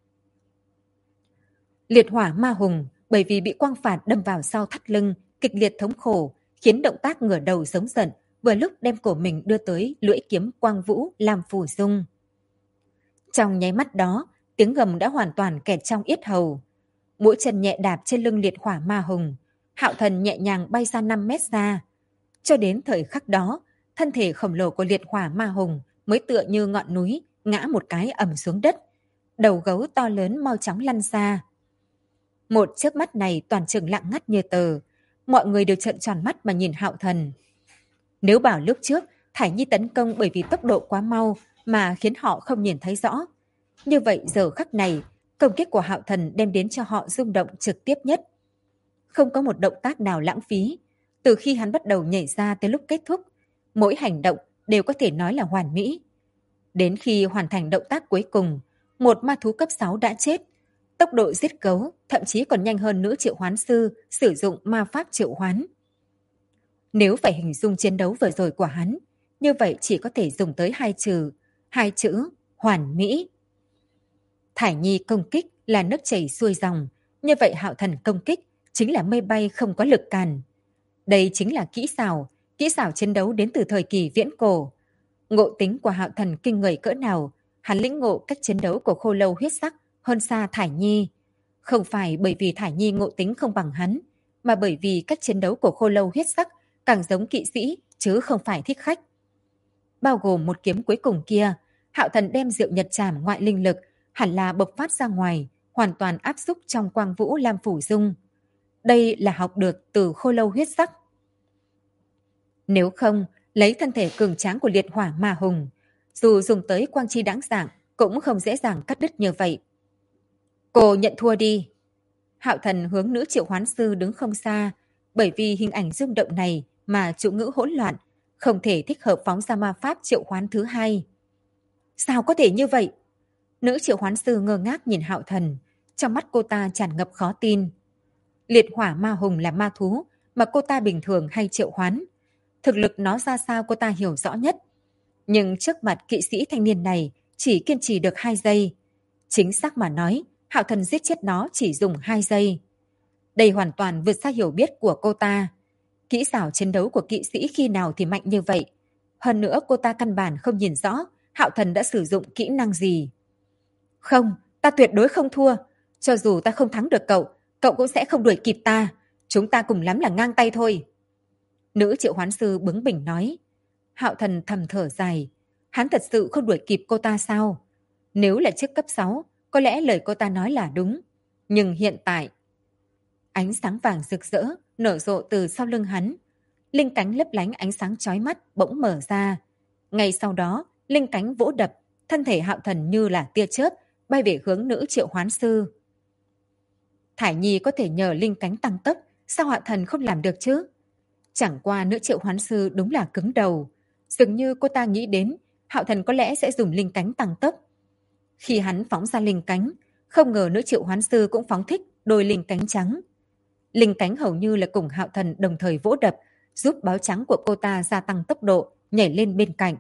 Liệt hỏa ma hùng bởi vì bị quang phạt đâm vào sau thắt lưng, kịch liệt thống khổ, khiến động tác ngửa đầu giống giận, vừa lúc đem cổ mình đưa tới lưỡi kiếm quang vũ làm phù dung. Trong nháy mắt đó, tiếng gầm đã hoàn toàn kẹt trong yết hầu. Mũi chân nhẹ đạp trên lưng liệt hỏa ma hùng, Hạo Thần nhẹ nhàng bay ra 5 mét xa. Cho đến thời khắc đó, thân thể khổng lồ của liệt hỏa ma hùng mới tựa như ngọn núi ngã một cái ầm xuống đất. Đầu gấu to lớn mau chóng lăn xa. Một chớp mắt này toàn trường lặng ngắt như tờ. Mọi người đều trợn tròn mắt mà nhìn Hạo Thần. Nếu bảo lúc trước Thải Nhi tấn công bởi vì tốc độ quá mau mà khiến họ không nhìn thấy rõ, như vậy giờ khắc này công kích của Hạo Thần đem đến cho họ rung động trực tiếp nhất. Không có một động tác nào lãng phí. Từ khi hắn bắt đầu nhảy ra tới lúc kết thúc, mỗi hành động đều có thể nói là hoàn mỹ. Đến khi hoàn thành động tác cuối cùng, một ma thú cấp 6 đã chết. Tốc độ giết gấu thậm chí còn nhanh hơn nữ triệu hoán sư sử dụng ma pháp triệu hoán. Nếu phải hình dung chiến đấu vừa rồi của hắn, như vậy chỉ có thể dùng tới hai chữ hoàn mỹ. Thải Nhi công kích là nước chảy xuôi dòng, như vậy Hạo Thần công kích chính là mây bay không có lực cản. Đây chính là kỹ xảo chiến đấu đến từ thời kỳ viễn cổ. Ngộ tính của Hạo Thần kinh người cỡ nào, hắn lĩnh ngộ cách chiến đấu của khô lâu huyết sắc hơn xa Thải Nhi. Không phải bởi vì Thải Nhi ngộ tính không bằng hắn, mà bởi vì cách chiến đấu của khô lâu huyết sắc càng giống kỵ sĩ chứ không phải thích khách. Bao gồm một kiếm cuối cùng kia, Hạo Thần đem Diệu Nhật Trảm ngoại linh lực hẳn là bộc phát ra ngoài, hoàn toàn áp xúc trong quang vũ lam phủ dung. Đây là học được từ khô lâu huyết sắc. Nếu không, lấy thân thể cường tráng của liệt hỏa ma hùng, dù dùng tới quang chi đáng dạng, cũng không dễ dàng cắt đứt như vậy. Cô nhận thua đi. Hạo Thần hướng nữ triệu hoán sư đứng không xa, bởi vì hình ảnh rung động này mà chủ ngữ hỗn loạn, không thể thích hợp phóng ra ma pháp triệu hoán thứ hai. Sao có thể như vậy? Nữ triệu hoán sư ngơ ngác nhìn Hạo Thần, trong mắt cô ta tràn ngập khó tin. Liệt hỏa ma hùng là ma thú mà cô ta bình thường hay triệu hoán. Thực lực nó ra sao cô ta hiểu rõ nhất. Nhưng trước mặt kỵ sĩ thanh niên này chỉ kiên trì được 2 giây. Chính xác mà nói, Hạo Thần giết chết nó chỉ dùng 2 giây. Đây hoàn toàn vượt xa hiểu biết của cô ta. Kỹ xảo chiến đấu của kỵ sĩ khi nào thì mạnh như vậy. Hơn nữa cô ta căn bản không nhìn rõ Hạo Thần đã sử dụng kỹ năng gì. Không, ta tuyệt đối không thua. Cho dù ta không thắng được cậu, cậu cũng sẽ không đuổi kịp ta. Chúng ta cùng lắm là ngang tay thôi. Nữ triệu hoán sư bướng bỉnh nói. Hạo Thần thầm thở dài. Hắn thật sự không đuổi kịp cô ta sao? Nếu là trước cấp 6, có lẽ lời cô ta nói là đúng. Nhưng hiện tại... Ánh sáng vàng rực rỡ, nở rộ từ sau lưng hắn. Linh cánh lấp lánh ánh sáng chói mắt bỗng mở ra. Ngay sau đó, linh cánh vỗ đập, thân thể Hạo Thần như là tia chớp, bay về hướng nữ triệu hoán sư. Thải Nhi có thể nhờ linh cánh tăng tốc, sao Hạo Thần không làm được chứ? Chẳng qua nữ triệu hoán sư đúng là cứng đầu. Dường như cô ta nghĩ đến, Hạo Thần có lẽ sẽ dùng linh cánh tăng tốc. Khi hắn phóng ra linh cánh, không ngờ nữ triệu hoán sư cũng phóng thích đôi linh cánh trắng. Linh cánh hầu như là cùng Hạo Thần đồng thời vỗ đập, giúp báo trắng của cô ta gia tăng tốc độ, nhảy lên bên cạnh.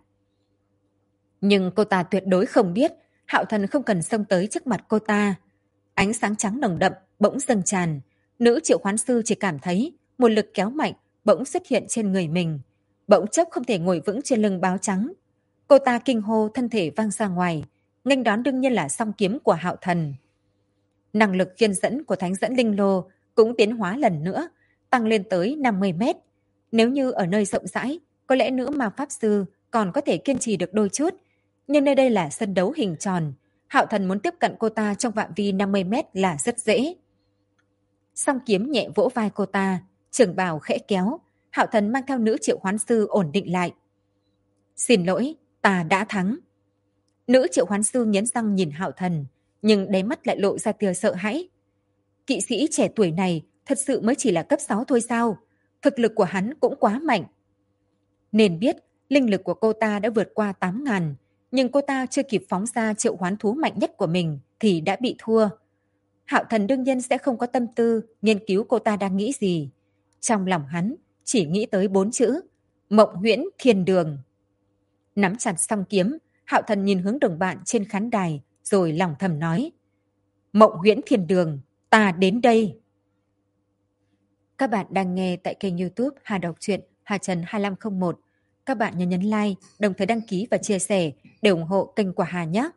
Nhưng cô ta tuyệt đối không biết, Hạo Thần không cần xông tới trước mặt cô ta. Ánh sáng trắng nồng đậm bỗng dâng tràn, nữ triệu hoán sư chỉ cảm thấy một lực kéo mạnh bỗng xuất hiện trên người mình, bỗng chốc không thể ngồi vững trên lưng báo trắng. Cô ta kinh hô, thân thể văng ra ngoài, nghênh đón đương nhiên là song kiếm của Hạo Thần. Năng lực khiên dẫn của Thánh dẫn linh lô cũng tiến hóa lần nữa, tăng lên tới 50 mét. Nếu như ở nơi rộng rãi, có lẽ nữ ma pháp sư còn có thể kiên trì được đôi chút, nhưng nơi đây là sân đấu hình tròn, Hạo Thần muốn tiếp cận cô ta trong phạm vi 50 mét là rất dễ. Song kiếm nhẹ vỗ vai cô ta, trường bào khẽ kéo, Hạo Thần mang theo nữ triệu hoán sư ổn định lại. Xin lỗi, ta đã thắng. Nữ triệu hoán sư nghiến răng nhìn Hạo Thần, nhưng đáy mắt lại lộ ra tia sợ hãi. Kỵ sĩ trẻ tuổi này thật sự mới chỉ là cấp 6 thôi sao? Thực lực của hắn cũng quá mạnh. Nên biết, linh lực của cô ta đã vượt qua 8.000, nhưng cô ta chưa kịp phóng ra triệu hoán thú mạnh nhất của mình thì đã bị thua. Hạo Thần đương nhiên sẽ không có tâm tư nghiên cứu cô ta đang nghĩ gì. Trong lòng hắn chỉ nghĩ tới 4 chữ: Mộng huyễn thiên đường. Nắm chặt song kiếm, Hạo Thần nhìn hướng đồng bạn trên khán đài, rồi lòng thầm nói. Mộng Huyễn Thiên Đường, ta đến đây. Các bạn đang nghe tại kênh YouTube Hà Đọc Truyện Hà Trần 2501. Các bạn nhớ nhấn like, đồng thời đăng ký và chia sẻ để ủng hộ kênh của Hà nhé.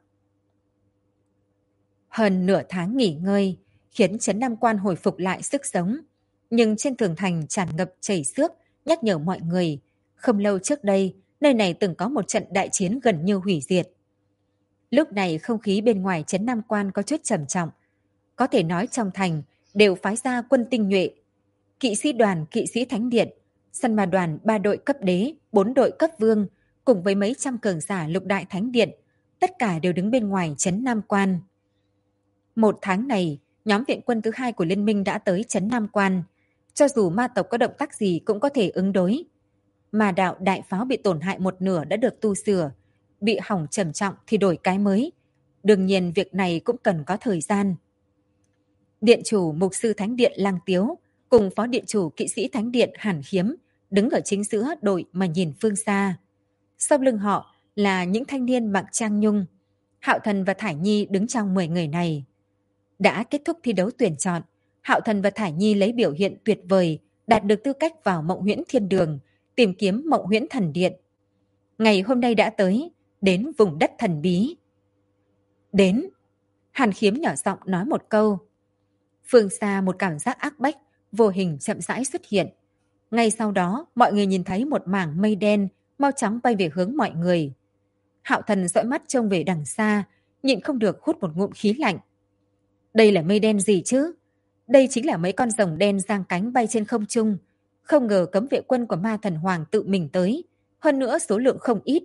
Hơn nửa tháng nghỉ ngơi khiến Trấn Nam Quan hồi phục lại sức sống. Nhưng trên tường thành tràn ngập chảy xước, nhắc nhở mọi người. Không lâu trước đây, nơi này từng có một trận đại chiến gần như hủy diệt. Lúc này không khí bên ngoài Trấn Nam Quan có chút trầm trọng. Có thể nói trong thành đều phái ra quân tinh nhuệ. Kỵ sĩ đoàn, kỵ sĩ thánh điện, săn ma đoàn 3 đội cấp đế, 4 đội cấp vương, cùng với mấy trăm cường giả lục đại thánh điện, tất cả đều đứng bên ngoài Trấn Nam Quan. Một tháng này, nhóm viện quân thứ 2 của Liên minh đã tới Trấn Nam Quan. Cho dù ma tộc có động tác gì cũng có thể ứng đối. Ma đạo đại pháo bị tổn hại một nửa đã được tu sửa, bị hỏng trầm trọng thì đổi cái mới. Đương nhiên việc này cũng cần có thời gian. Điện chủ mục sư thánh điện Lang Tiếu cùng phó điện chủ kỵ sĩ thánh điện Hàn Khiếm đứng ở chính giữa đội mà nhìn phương xa. Sau lưng họ là những thanh niên mặc trang nhung. Hạo Thần và Thải Nhi đứng trong 10 người này. Đã kết thúc thi đấu tuyển chọn, Hạo Thần và Thải Nhi lấy biểu hiện tuyệt vời đạt được tư cách vào Mộng Huyễn Thiên Đường, tìm kiếm Mộng Huyễn Thần Điện. Ngày hôm nay đã tới, đến vùng đất thần bí. Đến, Hàn Khiếm nhỏ giọng nói một câu. Phương xa một cảm giác ác bách, vô hình chậm rãi xuất hiện. Ngay sau đó, mọi người nhìn thấy một mảng mây đen mau chóng bay về hướng mọi người. Hạo Thần dõi mắt trông về đằng xa, nhịn không được hút một ngụm khí lạnh. Đây là mây đen gì chứ? Đây chính là mấy con rồng đen giang cánh bay trên không trung. Không ngờ cấm vệ quân của ma thần hoàng tự mình tới. Hơn nữa số lượng không ít.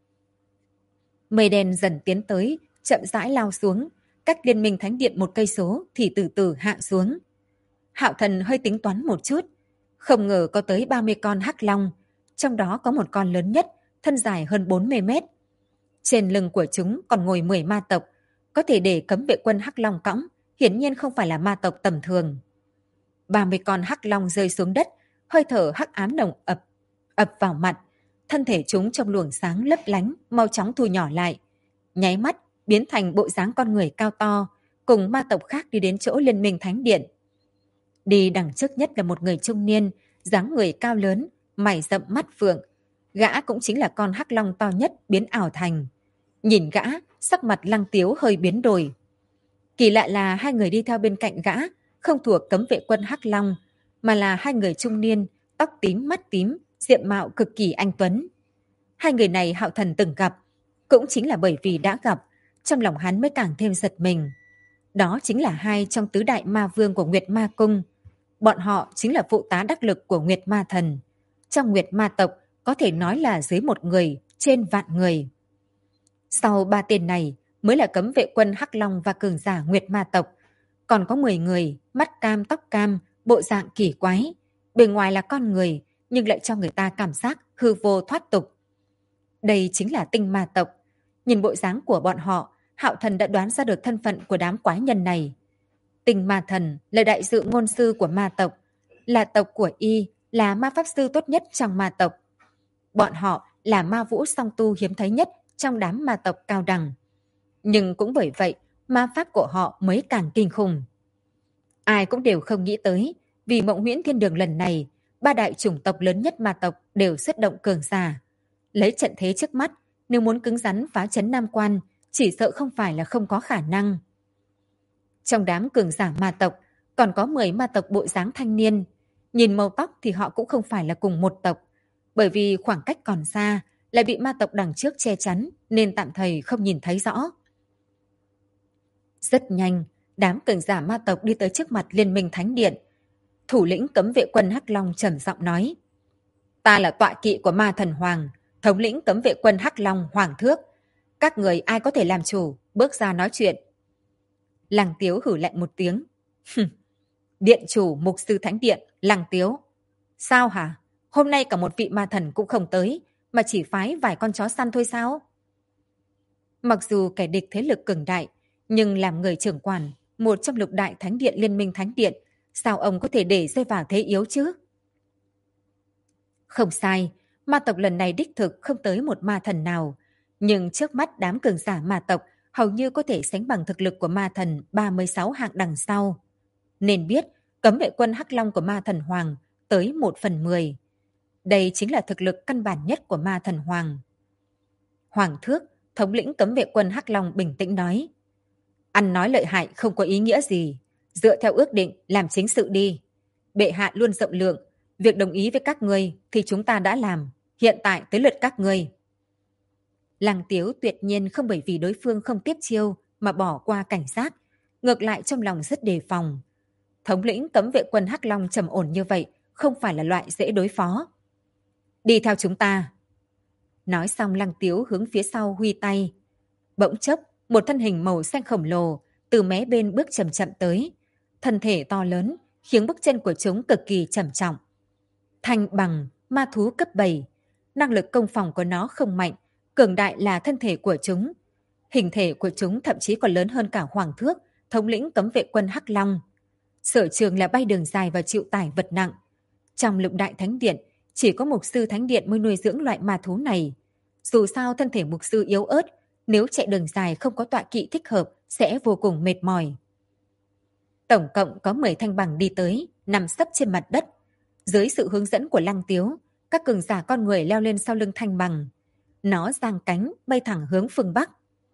Mây đen dần tiến tới, chậm rãi lao xuống. Cách Liên minh Thánh Điện 1 cây số thì từ từ hạ xuống. Hạo Thần hơi tính toán một chút. Không ngờ có tới 30 con hắc long. Trong đó có một con lớn nhất, thân dài hơn 40 mét. Trên lưng của chúng còn ngồi 10 ma tộc. Có thể để cấm vệ quân hắc long cõng, hiển nhiên không phải là ma tộc tầm thường. 30 con hắc long rơi xuống đất, hơi thở hắc ám nồng ập vào mặt. Thân thể chúng trong luồng sáng lấp lánh, mau chóng thu nhỏ lại. Nháy mắt, biến thành bộ dáng con người cao to, cùng ma tộc khác đi đến chỗ Liên minh Thánh Điện. Đi đằng trước nhất là một người trung niên, dáng người cao lớn, mày rậm mắt phượng. Gã cũng chính là con hắc long to nhất biến ảo thành. Nhìn gã, sắc mặt Lăng Tiếu hơi biến đổi. Kỳ lạ là hai người đi theo bên cạnh gã, không thuộc cấm vệ quân hắc long, mà là hai người trung niên, tóc tím mắt tím, diện mạo cực kỳ anh tuấn. Hai người này Hạo Thần từng gặp, cũng chính là bởi vì đã gặp, trong lòng hắn mới càng thêm giật mình. Đó chính là hai trong tứ đại ma vương của Nguyệt Ma Cung. Bọn họ chính là phụ tá đắc lực của Nguyệt Ma Thần. Trong Nguyệt Ma tộc có thể nói là dưới 1 người, trên vạn người. Sau 3 tên này mới là cấm vệ quân hắc long và cường giả Nguyệt Ma tộc. Còn có 10 người, mắt cam tóc cam, bộ dạng kỳ quái. Bề ngoài là con người, nhưng lại cho người ta cảm giác hư vô thoát tục. Đây chính là tinh ma tộc. Nhìn bộ dáng của bọn họ, Hạo Thần đã đoán ra được thân phận của đám quái nhân này. Tinh ma thần là đại dự ngôn sư của ma tộc, là tộc của y, là ma pháp sư tốt nhất trong ma tộc. Bọn họ là ma vũ song tu hiếm thấy nhất trong đám ma tộc cao đẳng. Nhưng cũng bởi vậy, ma pháp của họ mới càng kinh khủng. Ai cũng đều không nghĩ tới, vì Mộng Huyễn Thiên Đường lần này, 3 đại chủng tộc lớn nhất ma tộc đều xuất động cường giả. Lấy trận thế trước mắt, nếu muốn cứng rắn phá trấn Nam Quan, chỉ sợ không phải là không có khả năng. Trong đám cường giả ma tộc, còn có 10 ma tộc bộ dáng thanh niên. Nhìn màu tóc thì họ cũng không phải là cùng một tộc, bởi vì khoảng cách còn xa, lại bị ma tộc đằng trước che chắn, nên tạm thời không nhìn thấy rõ. Rất nhanh, đám cường giả ma tộc đi tới trước mặt Liên minh Thánh Điện. Thủ lĩnh cấm vệ quân Hắc Long trầm giọng nói: Ta là tọa kỵ của ma thần Hoàng, thống lĩnh cấm vệ quân Hắc Long Hoàng Thước. Các người ai có thể làm chủ, bước ra nói chuyện. Lăng Tiếu hử lạnh một tiếng. Điện chủ mục sư Thánh Điện, Lăng Tiếu. Sao hả? Hôm nay cả một vị ma thần cũng không tới, mà chỉ phái vài con chó săn thôi sao? Mặc dù kẻ địch thế lực cường đại, nhưng làm người trưởng quản, một trong lục đại thánh điện Liên minh Thánh Điện, sao ông có thể để rơi vào thế yếu chứ? Không sai, Ma tộc lần này đích thực không tới một ma thần nào, nhưng trước mắt đám cường giả ma tộc hầu như có thể sánh bằng thực lực của ma thần 36 hạng đằng sau. Nên biết, cấm vệ quân Hắc Long của ma thần Hoàng tới 1/10. Đây chính là thực lực căn bản nhất của ma thần Hoàng. Hoàng Thước, thống lĩnh cấm vệ quân Hắc Long bình tĩnh nói. Ăn nói lợi hại không có ý nghĩa gì. Dựa theo ước định làm chính sự đi. Bệ hạ luôn rộng lượng. Việc đồng ý với các ngươi thì chúng ta đã làm. Hiện tại tới lượt các ngươi. Lăng Tiếu tuyệt nhiên không bởi vì đối phương không tiếp chiêu mà bỏ qua cảnh giác. Ngược lại trong lòng rất đề phòng. Thống lĩnh cấm vệ quân Hắc Long trầm ổn như vậy không phải là loại dễ đối phó. Đi theo chúng ta. Nói xong Lăng Tiếu hướng phía sau huy tay. Bỗng chốc, một thân hình màu xanh khổng lồ từ mé bên bước chậm chậm tới. Thân thể to lớn khiến bước chân của chúng cực kỳ trầm trọng. Thanh bằng, ma thú cấp 7. Năng lực công phòng của nó không mạnh, cường đại là thân thể của chúng. Hình thể của chúng thậm chí còn lớn hơn cả Hoàng Thước, thống lĩnh cấm vệ quân Hắc Long. Sở trường là bay đường dài và chịu tải vật nặng. Trong Lục Đại Thánh Điện, chỉ có mục sư Thánh Điện mới nuôi dưỡng loại ma thú này. Dù sao thân thể mục sư yếu ớt, nếu chạy đường dài không có tọa kỵ thích hợp sẽ vô cùng mệt mỏi. Tổng cộng có 10 thanh bằng đi tới, nằm sấp trên mặt đất. Dưới sự hướng dẫn của Lăng Tiếu, các cường giả con người leo lên sau lưng thanh bằng. Nó giang cánh bay thẳng hướng phương Bắc.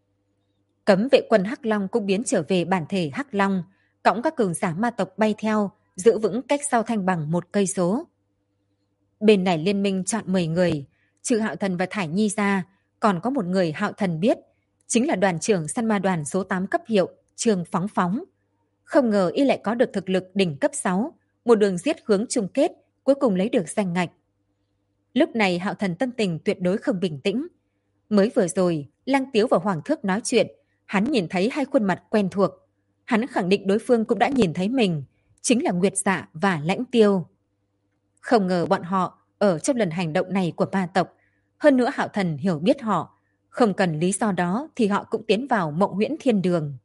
Cấm vệ quân Hắc Long cũng biến trở về bản thể Hắc Long, cõng các cường giả ma tộc bay theo, giữ vững cách sau thanh bằng 1 cây số. Bên này liên minh chọn 10 người, trừ Hạo Thần và Thải Nhi ra, còn có một người Hạo Thần biết, chính là đoàn trưởng săn ma đoàn số 8 cấp hiệu, Trương Phóng Phóng. Không ngờ y lại có được thực lực đỉnh cấp 6, một đường giết hướng chung kết, cuối cùng lấy được danh ngạch. Lúc này Hạo Thần tâm tình tuyệt đối không bình tĩnh. Mới vừa rồi, Lăng Tiếu và Hoàng Thước nói chuyện, hắn nhìn thấy hai khuôn mặt quen thuộc. Hắn khẳng định đối phương cũng đã nhìn thấy mình, chính là Nguyệt Dạ và Lãnh Tiêu. Không ngờ bọn họ ở trong lần hành động này của ma tộc. Hơn nữa Hạo Thần hiểu biết họ, không cần lý do đó thì họ cũng tiến vào Mộng Huyễn Thiên Đường.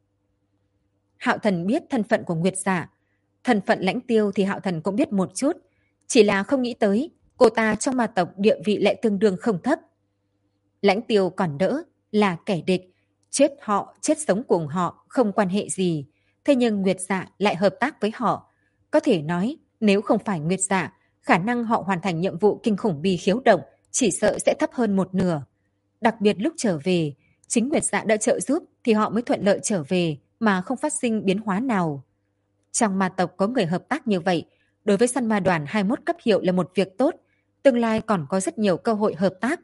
Hạo Thần biết thân phận của Nguyệt Dạ, thân phận Lãnh Tiêu thì Hạo Thần cũng biết một chút, chỉ là không nghĩ tới cô ta trong ma tộc địa vị lại tương đương không thấp. Lãnh Tiêu còn đỡ, là kẻ địch, chết họ, chết sống cùng họ không quan hệ gì. Thế nhưng Nguyệt Dạ lại hợp tác với họ. Có thể nói, nếu không phải Nguyệt Dạ, khả năng họ hoàn thành nhiệm vụ kinh khủng bi khiếu động chỉ sợ sẽ thấp hơn 1/2. Đặc biệt lúc trở về, chính Nguyệt Dạ đã trợ giúp thì họ mới thuận lợi trở về mà không phát sinh biến hóa nào. Trong ma tộc có người hợp tác như vậy, đối với săn ma đoàn 21 cấp hiệu là một việc tốt, tương lai còn có rất nhiều cơ hội hợp tác.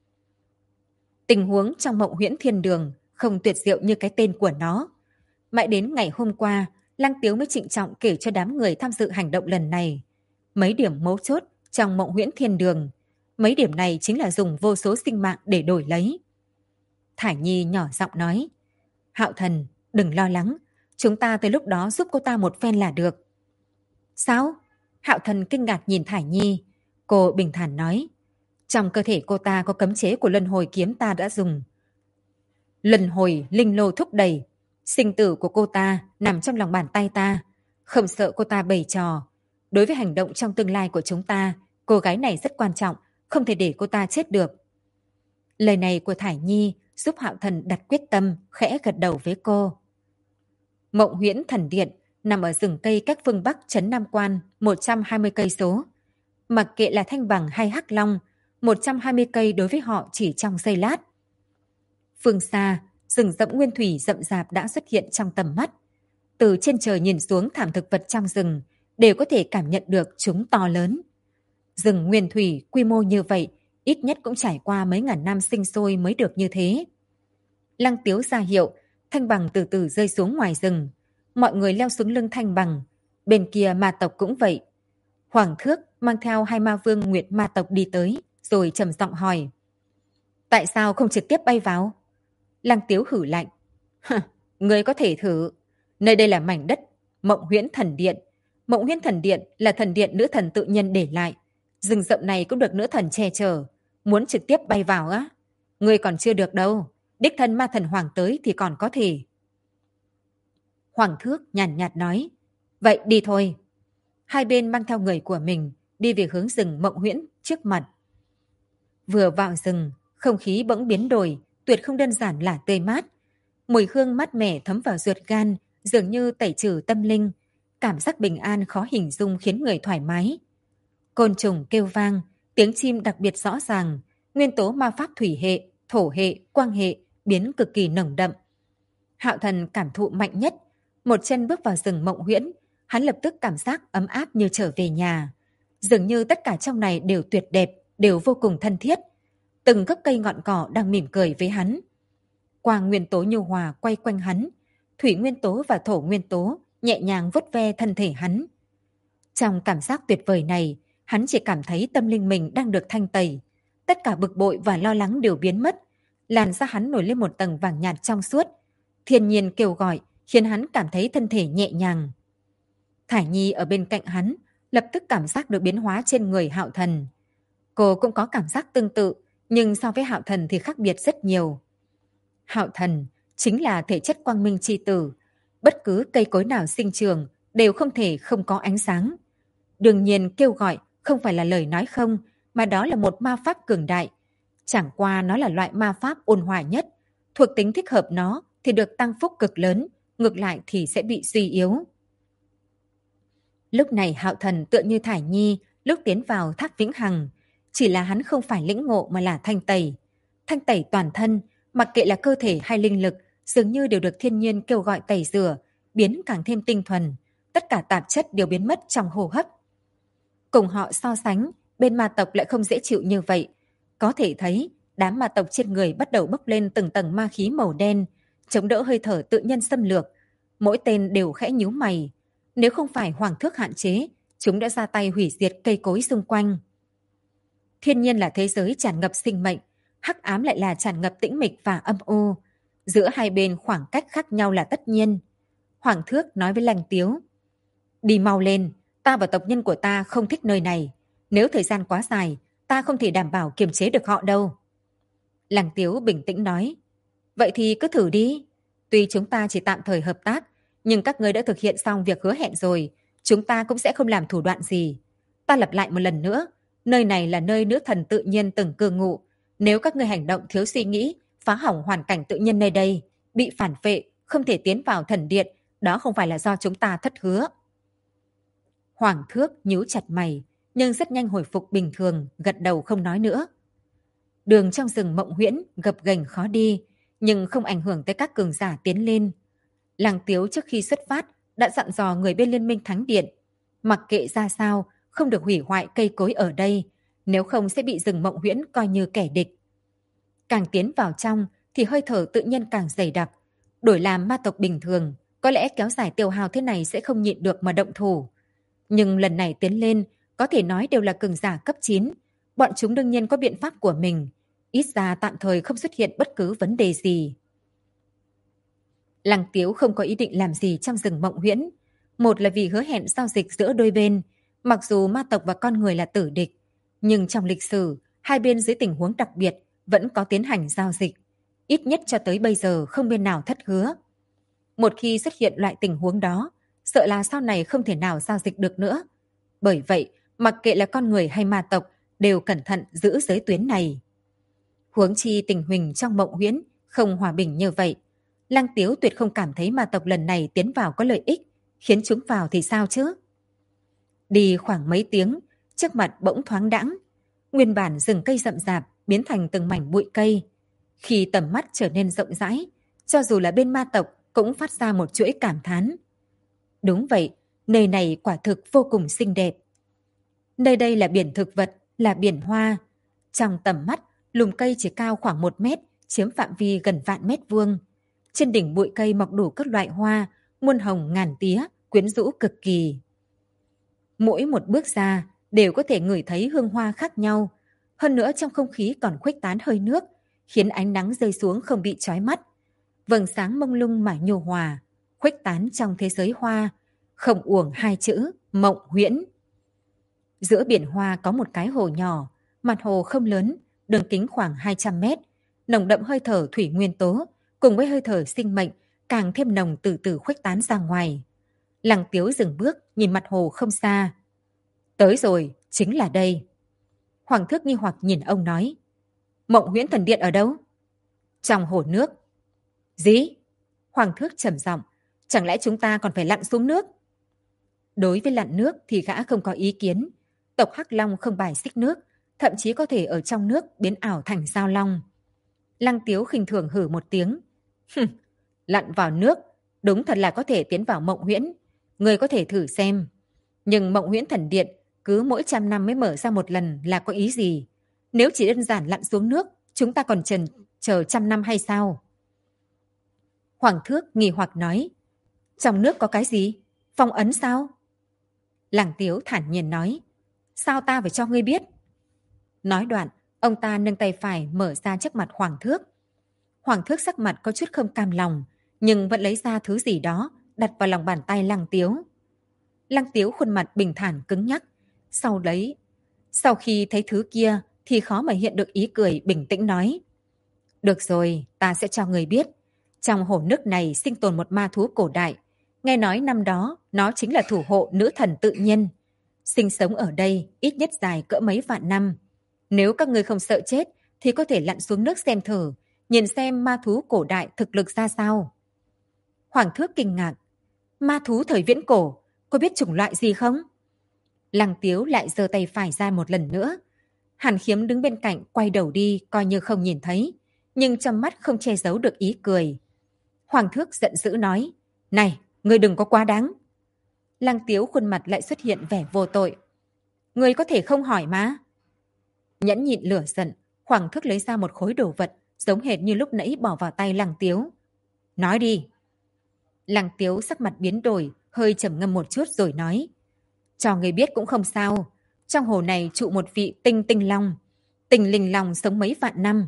Tình huống trong Mộng Huyễn Thiên Đường không tuyệt diệu như cái tên của nó. Mãi đến ngày hôm qua, Lăng Tiếu mới trịnh trọng kể cho đám người tham dự hành động lần này. Mấy điểm mấu chốt trong Mộng Huyễn Thiên Đường, mấy điểm này chính là dùng vô số sinh mạng để đổi lấy. Thải Nhi nhỏ giọng nói, Hạo Thần, đừng lo lắng, chúng ta tới lúc đó giúp cô ta một phen là được. Sao? Hạo Thần kinh ngạc nhìn Thải Nhi. Cô bình thản nói, trong cơ thể cô ta có cấm chế của luân hồi kiếm ta đã dùng. Luân hồi linh lô thúc đẩy, sinh tử của cô ta nằm trong lòng bàn tay ta, không sợ cô ta bày trò. Đối với hành động trong tương lai của chúng ta, cô gái này rất quan trọng, không thể để cô ta chết được. Lời này của Thải Nhi giúp Hạo Thần đặt quyết tâm, khẽ gật đầu với cô. Mộng Huyễn Thần Điện nằm ở rừng cây cách phương Bắc trấn Nam Quan 120 cây số. Mặc kệ là Thanh Bằng hay Hắc Long, 120 cây đối với họ chỉ trong giây lát. Phương xa, rừng rậm nguyên thủy rậm rạp đã xuất hiện trong tầm mắt. Từ trên trời nhìn xuống thảm thực vật trong rừng, đều có thể cảm nhận được chúng to lớn. Rừng nguyên thủy quy mô như vậy, ít nhất cũng trải qua mấy ngàn năm sinh sôi mới được như thế. Lăng Tiếu ra hiệu, Thanh Bằng từ từ rơi xuống ngoài rừng. Mọi người leo xuống lưng Thanh Bằng. Bên kia ma tộc cũng vậy. Hoàng Thước mang theo hai ma vương Nguyệt ma tộc đi tới, rồi trầm giọng hỏi. Tại sao không trực tiếp bay vào? Lăng Tiếu hử lạnh. Ngươi có thể thử. Nơi đây là mảnh đất Mộng Huyễn Thần Điện. Mộng Huyễn Thần Điện là thần điện nữ thần tự nhiên để lại. Rừng rậm này cũng được nữ thần che chở. Muốn trực tiếp bay vào á? Ngươi còn chưa được đâu. Đích thân ma thần Hoàng tới thì còn có thể. Hoàng Thước nhàn nhạt nói. Vậy đi thôi. Hai bên mang theo người của mình đi về hướng rừng Mộng Huyễn trước mặt. Vừa vào rừng, không khí bỗng biến đổi, tuyệt không đơn giản là tươi mát. Mùi hương mát mẻ thấm vào ruột gan, dường như tẩy trừ tâm linh. Cảm giác bình an khó hình dung khiến người thoải mái. Côn trùng kêu vang, tiếng chim đặc biệt rõ ràng, nguyên tố ma pháp thủy hệ, thổ hệ, quang hệ biến cực kỳ nồng đậm. Hạo Thần cảm thụ mạnh nhất, một chân bước vào rừng Mộng Huyễn, hắn lập tức cảm giác ấm áp như trở về nhà. Dường như tất cả trong này đều tuyệt đẹp, đều vô cùng thân thiết. Từng gốc cây ngọn cỏ đang mỉm cười với hắn. Quang nguyên tố nhu hòa quay quanh hắn, thủy nguyên tố và thổ nguyên tố nhẹ nhàng vuốt ve thân thể hắn. Trong cảm giác tuyệt vời này, hắn chỉ cảm thấy tâm linh mình đang được thanh tẩy. Tất cả bực bội và lo lắng đều biến mất. Làn da hắn nổi lên một tầng vàng nhạt trong suốt. Thiên nhiên kêu gọi, khiến hắn cảm thấy thân thể nhẹ nhàng. Thải Nhi ở bên cạnh hắn, lập tức cảm giác được biến hóa trên người Hạo Thần. Cô cũng có cảm giác tương tự, nhưng so với Hạo Thần thì khác biệt rất nhiều. Hạo Thần chính là thể chất quang minh chi tử. Bất cứ cây cối nào sinh trường đều không thể không có ánh sáng. Đương nhiên kêu gọi không phải là lời nói không, mà đó là một ma pháp cường đại. Chẳng qua nó là loại ma pháp ôn hòa nhất. Thuộc tính thích hợp nó thì được tăng phúc cực lớn, ngược lại thì sẽ bị suy yếu. Lúc này Hạo Thần tựa như Thải Nhi lúc tiến vào thác Vĩnh Hằng. Chỉ là hắn không phải lĩnh ngộ mà là thanh tẩy. Thanh tẩy toàn thân, mặc kệ là cơ thể hay linh lực, dường như đều được thiên nhiên kêu gọi tẩy rửa, biến càng thêm tinh thuần. Tất cả tạp chất đều biến mất trong hô hấp. Cùng họ so sánh, bên ma tộc lại không dễ chịu như vậy. Có thể thấy, đám ma tộc trên người bắt đầu bốc lên từng tầng ma khí màu đen, chống đỡ hơi thở tự nhân xâm lược. Mỗi tên đều khẽ nhíu mày. Nếu không phải hoàng thước hạn chế, chúng đã ra tay hủy diệt cây cối xung quanh. Thiên nhiên là thế giới tràn ngập sinh mệnh, hắc ám lại là tràn ngập tĩnh mịch và âm u. Giữa hai bên khoảng cách khác nhau là tất nhiên. Hoàng thước nói với Lăng Tiếu: đi mau lên, ta và tộc nhân của ta không thích nơi này. Nếu thời gian quá dài, ta không thể đảm bảo kiềm chế được họ đâu. Lăng Tiếu bình tĩnh nói: vậy thì cứ thử đi. Tuy chúng ta chỉ tạm thời hợp tác, nhưng các ngươi đã thực hiện xong việc hứa hẹn rồi, chúng ta cũng sẽ không làm thủ đoạn gì. Ta lặp lại một lần nữa, nơi này là nơi nữ thần tự nhiên từng cư ngụ. Nếu các ngươi hành động thiếu suy nghĩ, phá hỏng hoàn cảnh tự nhiên nơi đây, bị phản phệ, không thể tiến vào thần điện, đó không phải là do chúng ta thất hứa. Hoàng thước nhíu chặt mày, nhưng rất nhanh hồi phục bình thường, gật đầu không nói nữa. Đường trong rừng Mộng Huyễn gập ghềnh khó đi, nhưng không ảnh hưởng tới các cường giả tiến lên. Lăng Tiếu trước khi xuất phát đã dặn dò người bên Liên minh Thánh Điện, mặc kệ ra sao, không được hủy hoại cây cối ở đây, nếu không sẽ bị rừng Mộng Huyễn coi như kẻ địch. Càng tiến vào trong thì hơi thở tự nhiên càng dày đặc. Đổi làm ma tộc bình thường, có lẽ kéo dài tiêu hao thế này sẽ không nhịn được mà động thủ. Nhưng lần này tiến lên, có thể nói đều là cường giả cấp 9. Bọn chúng đương nhiên có biện pháp của mình. Ít ra tạm thời không xuất hiện bất cứ vấn đề gì. Lăng Tiếu không có ý định làm gì trong rừng Mộng Huyễn. Một là vì hứa hẹn giao dịch giữa đôi bên. Mặc dù ma tộc và con người là tử địch, nhưng trong lịch sử, hai bên dưới tình huống đặc biệt vẫn có tiến hành giao dịch. Ít nhất cho tới bây giờ không bên nào thất hứa. Một khi xuất hiện loại tình huống đó, sợ là sau này không thể nào giao dịch được nữa. Bởi vậy, mặc kệ là con người hay ma tộc, đều cẩn thận giữ giới tuyến này. Huống chi tình huỳnh trong Mộng Huyễn không hòa bình như vậy. Lăng Tiếu tuyệt không cảm thấy ma tộc lần này tiến vào có lợi ích, khiến chúng vào thì sao chứ? Đi khoảng mấy tiếng, trước mặt bỗng thoáng đãng. Nguyên bản rừng cây rậm rạp biến thành từng mảnh bụi cây. Khi tầm mắt trở nên rộng rãi, cho dù là bên ma tộc cũng phát ra một chuỗi cảm thán. Đúng vậy, nơi này quả thực vô cùng xinh đẹp. Nơi đây là biển thực vật, là biển hoa. Trong tầm mắt, lùm cây chỉ cao khoảng 1 mét, chiếm phạm vi gần vạn mét vuông. Trên đỉnh bụi cây mọc đủ các loại hoa, muôn hồng ngàn tía, quyến rũ cực kỳ. Mỗi một bước ra đều có thể ngửi thấy hương hoa khác nhau. Hơn nữa trong không khí còn khuếch tán hơi nước, khiến ánh nắng rơi xuống không bị chói mắt. Vầng sáng mông lung mà nhu hòa, khuếch tán trong thế giới hoa, không uổng hai chữ Mộng Huyễn. Giữa biển hoa có một cái hồ nhỏ, mặt hồ không lớn, đường kính khoảng 200 mét, nồng đậm hơi thở thủy nguyên tố, cùng với hơi thở sinh mệnh, càng thêm nồng từ từ khuếch tán ra ngoài. Lăng Tiếu dừng bước, nhìn mặt hồ không xa. Tới rồi, chính là đây. Hoàng thước nghi hoặc nhìn ông nói. Mộng Huyễn Thần Điện ở đâu? Trong hồ nước. Gì? Hoàng thước trầm giọng, chẳng lẽ chúng ta còn phải lặn xuống nước? Đối với lặn nước thì gã không có ý kiến. Tộc Hắc Long không bài xích nước, thậm chí có thể ở trong nước biến ảo thành giao long. Lăng Tiếu khinh thường hử một tiếng. Lặn vào nước, đúng thật là có thể tiến vào Mộng Huyễn. Người có thể thử xem. Nhưng Mộng Huyễn Thần Điện cứ mỗi 100 năm mới mở ra một lần là có ý gì? Nếu chỉ đơn giản lặn xuống nước, chúng ta còn chờ 100 năm hay sao? Hoàng thước nghi hoặc nói. Trong nước có cái gì? Phong ấn sao? Lăng Tiếu thản nhiên nói. Sao ta phải cho ngươi biết? Nói đoạn, ông ta nâng tay phải mở ra trước mặt Hoàng thước. Hoàng thước sắc mặt có chút không cam lòng, nhưng vẫn lấy ra thứ gì đó, đặt vào lòng bàn tay Lăng Tiếu. Lăng Tiếu khuôn mặt bình thản cứng nhắc. Sau khi thấy thứ kia thì khó mà hiện được ý cười, bình tĩnh nói. Được rồi, ta sẽ cho người biết. Trong hồ nước này sinh tồn một ma thú cổ đại. Nghe nói năm đó nó chính là thủ hộ nữ thần tự nhiên. Sinh sống ở đây ít nhất dài cỡ mấy vạn năm. Nếu các ngươi không sợ chết thì có thể lặn xuống nước xem thử, nhìn xem ma thú cổ đại thực lực ra sao. Hoàng thước kinh ngạc. Ma thú thời viễn cổ, có biết chủng loại gì không? Lăng Tiếu lại giơ tay phải ra một lần nữa. Hàn Khiếm đứng bên cạnh quay đầu đi coi như không nhìn thấy, nhưng trong mắt không che giấu được ý cười. Hoàng thước giận dữ nói. Này, ngươi đừng có quá đáng. Lăng Tiếu khuôn mặt lại xuất hiện vẻ vô tội. Ngươi có thể không hỏi mà. Nhẫn nhịn lửa giận, Hoàng thước lấy ra một khối đồ vật giống hệt như lúc nãy bỏ vào tay Lăng Tiếu. Nói đi. Lăng Tiếu sắc mặt biến đổi, hơi trầm ngâm một chút rồi nói. Cho người biết cũng không sao. Trong hồ này trụ một vị tinh long. Tinh linh long sống mấy vạn năm.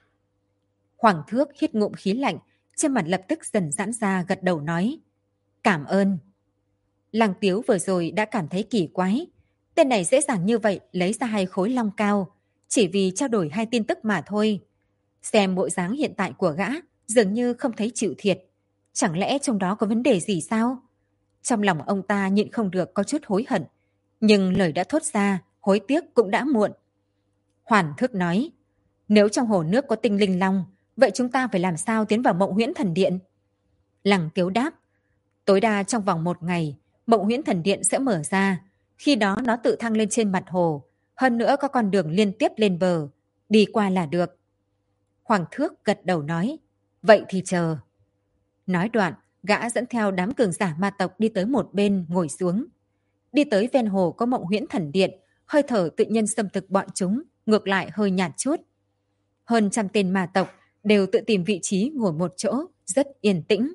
Hoàng thước hít ngụm khí lạnh, trên mặt lập tức dần giãn ra, gật đầu nói. Cảm ơn. Lăng Tiếu vừa rồi đã cảm thấy kỳ quái. Tên này dễ dàng như vậy lấy ra 2 khối long cao, chỉ vì trao đổi 2 tin tức mà thôi. Xem bộ dáng hiện tại của gã, dường như không thấy chịu thiệt. Chẳng lẽ trong đó có vấn đề gì sao? Trong lòng ông ta nhịn không được có chút hối hận. Nhưng lời đã thốt ra, hối tiếc cũng đã muộn. Hoàn Thước nói, nếu trong hồ nước có tinh linh long, vậy chúng ta phải làm sao tiến vào Mộng Huyễn Thần Điện? Lăng Tiếu đáp, tối đa trong vòng 1 ngày, Mộng Huyễn Thần Điện sẽ mở ra. Khi đó nó tự thăng lên trên mặt hồ. Hơn nữa có con đường liên tiếp lên bờ. Đi qua là được. Hoàng Thước gật đầu nói, vậy thì chờ. Nói đoạn, gã dẫn theo đám cường giả ma tộc đi tới một bên ngồi xuống. Đi tới ven hồ có Mộng Huyễn Thần Điện, hơi thở tự nhiên xâm thực bọn chúng, ngược lại hơi nhạt chút. Hơn 100 tên ma tộc đều tự tìm vị trí ngồi một chỗ, rất yên tĩnh.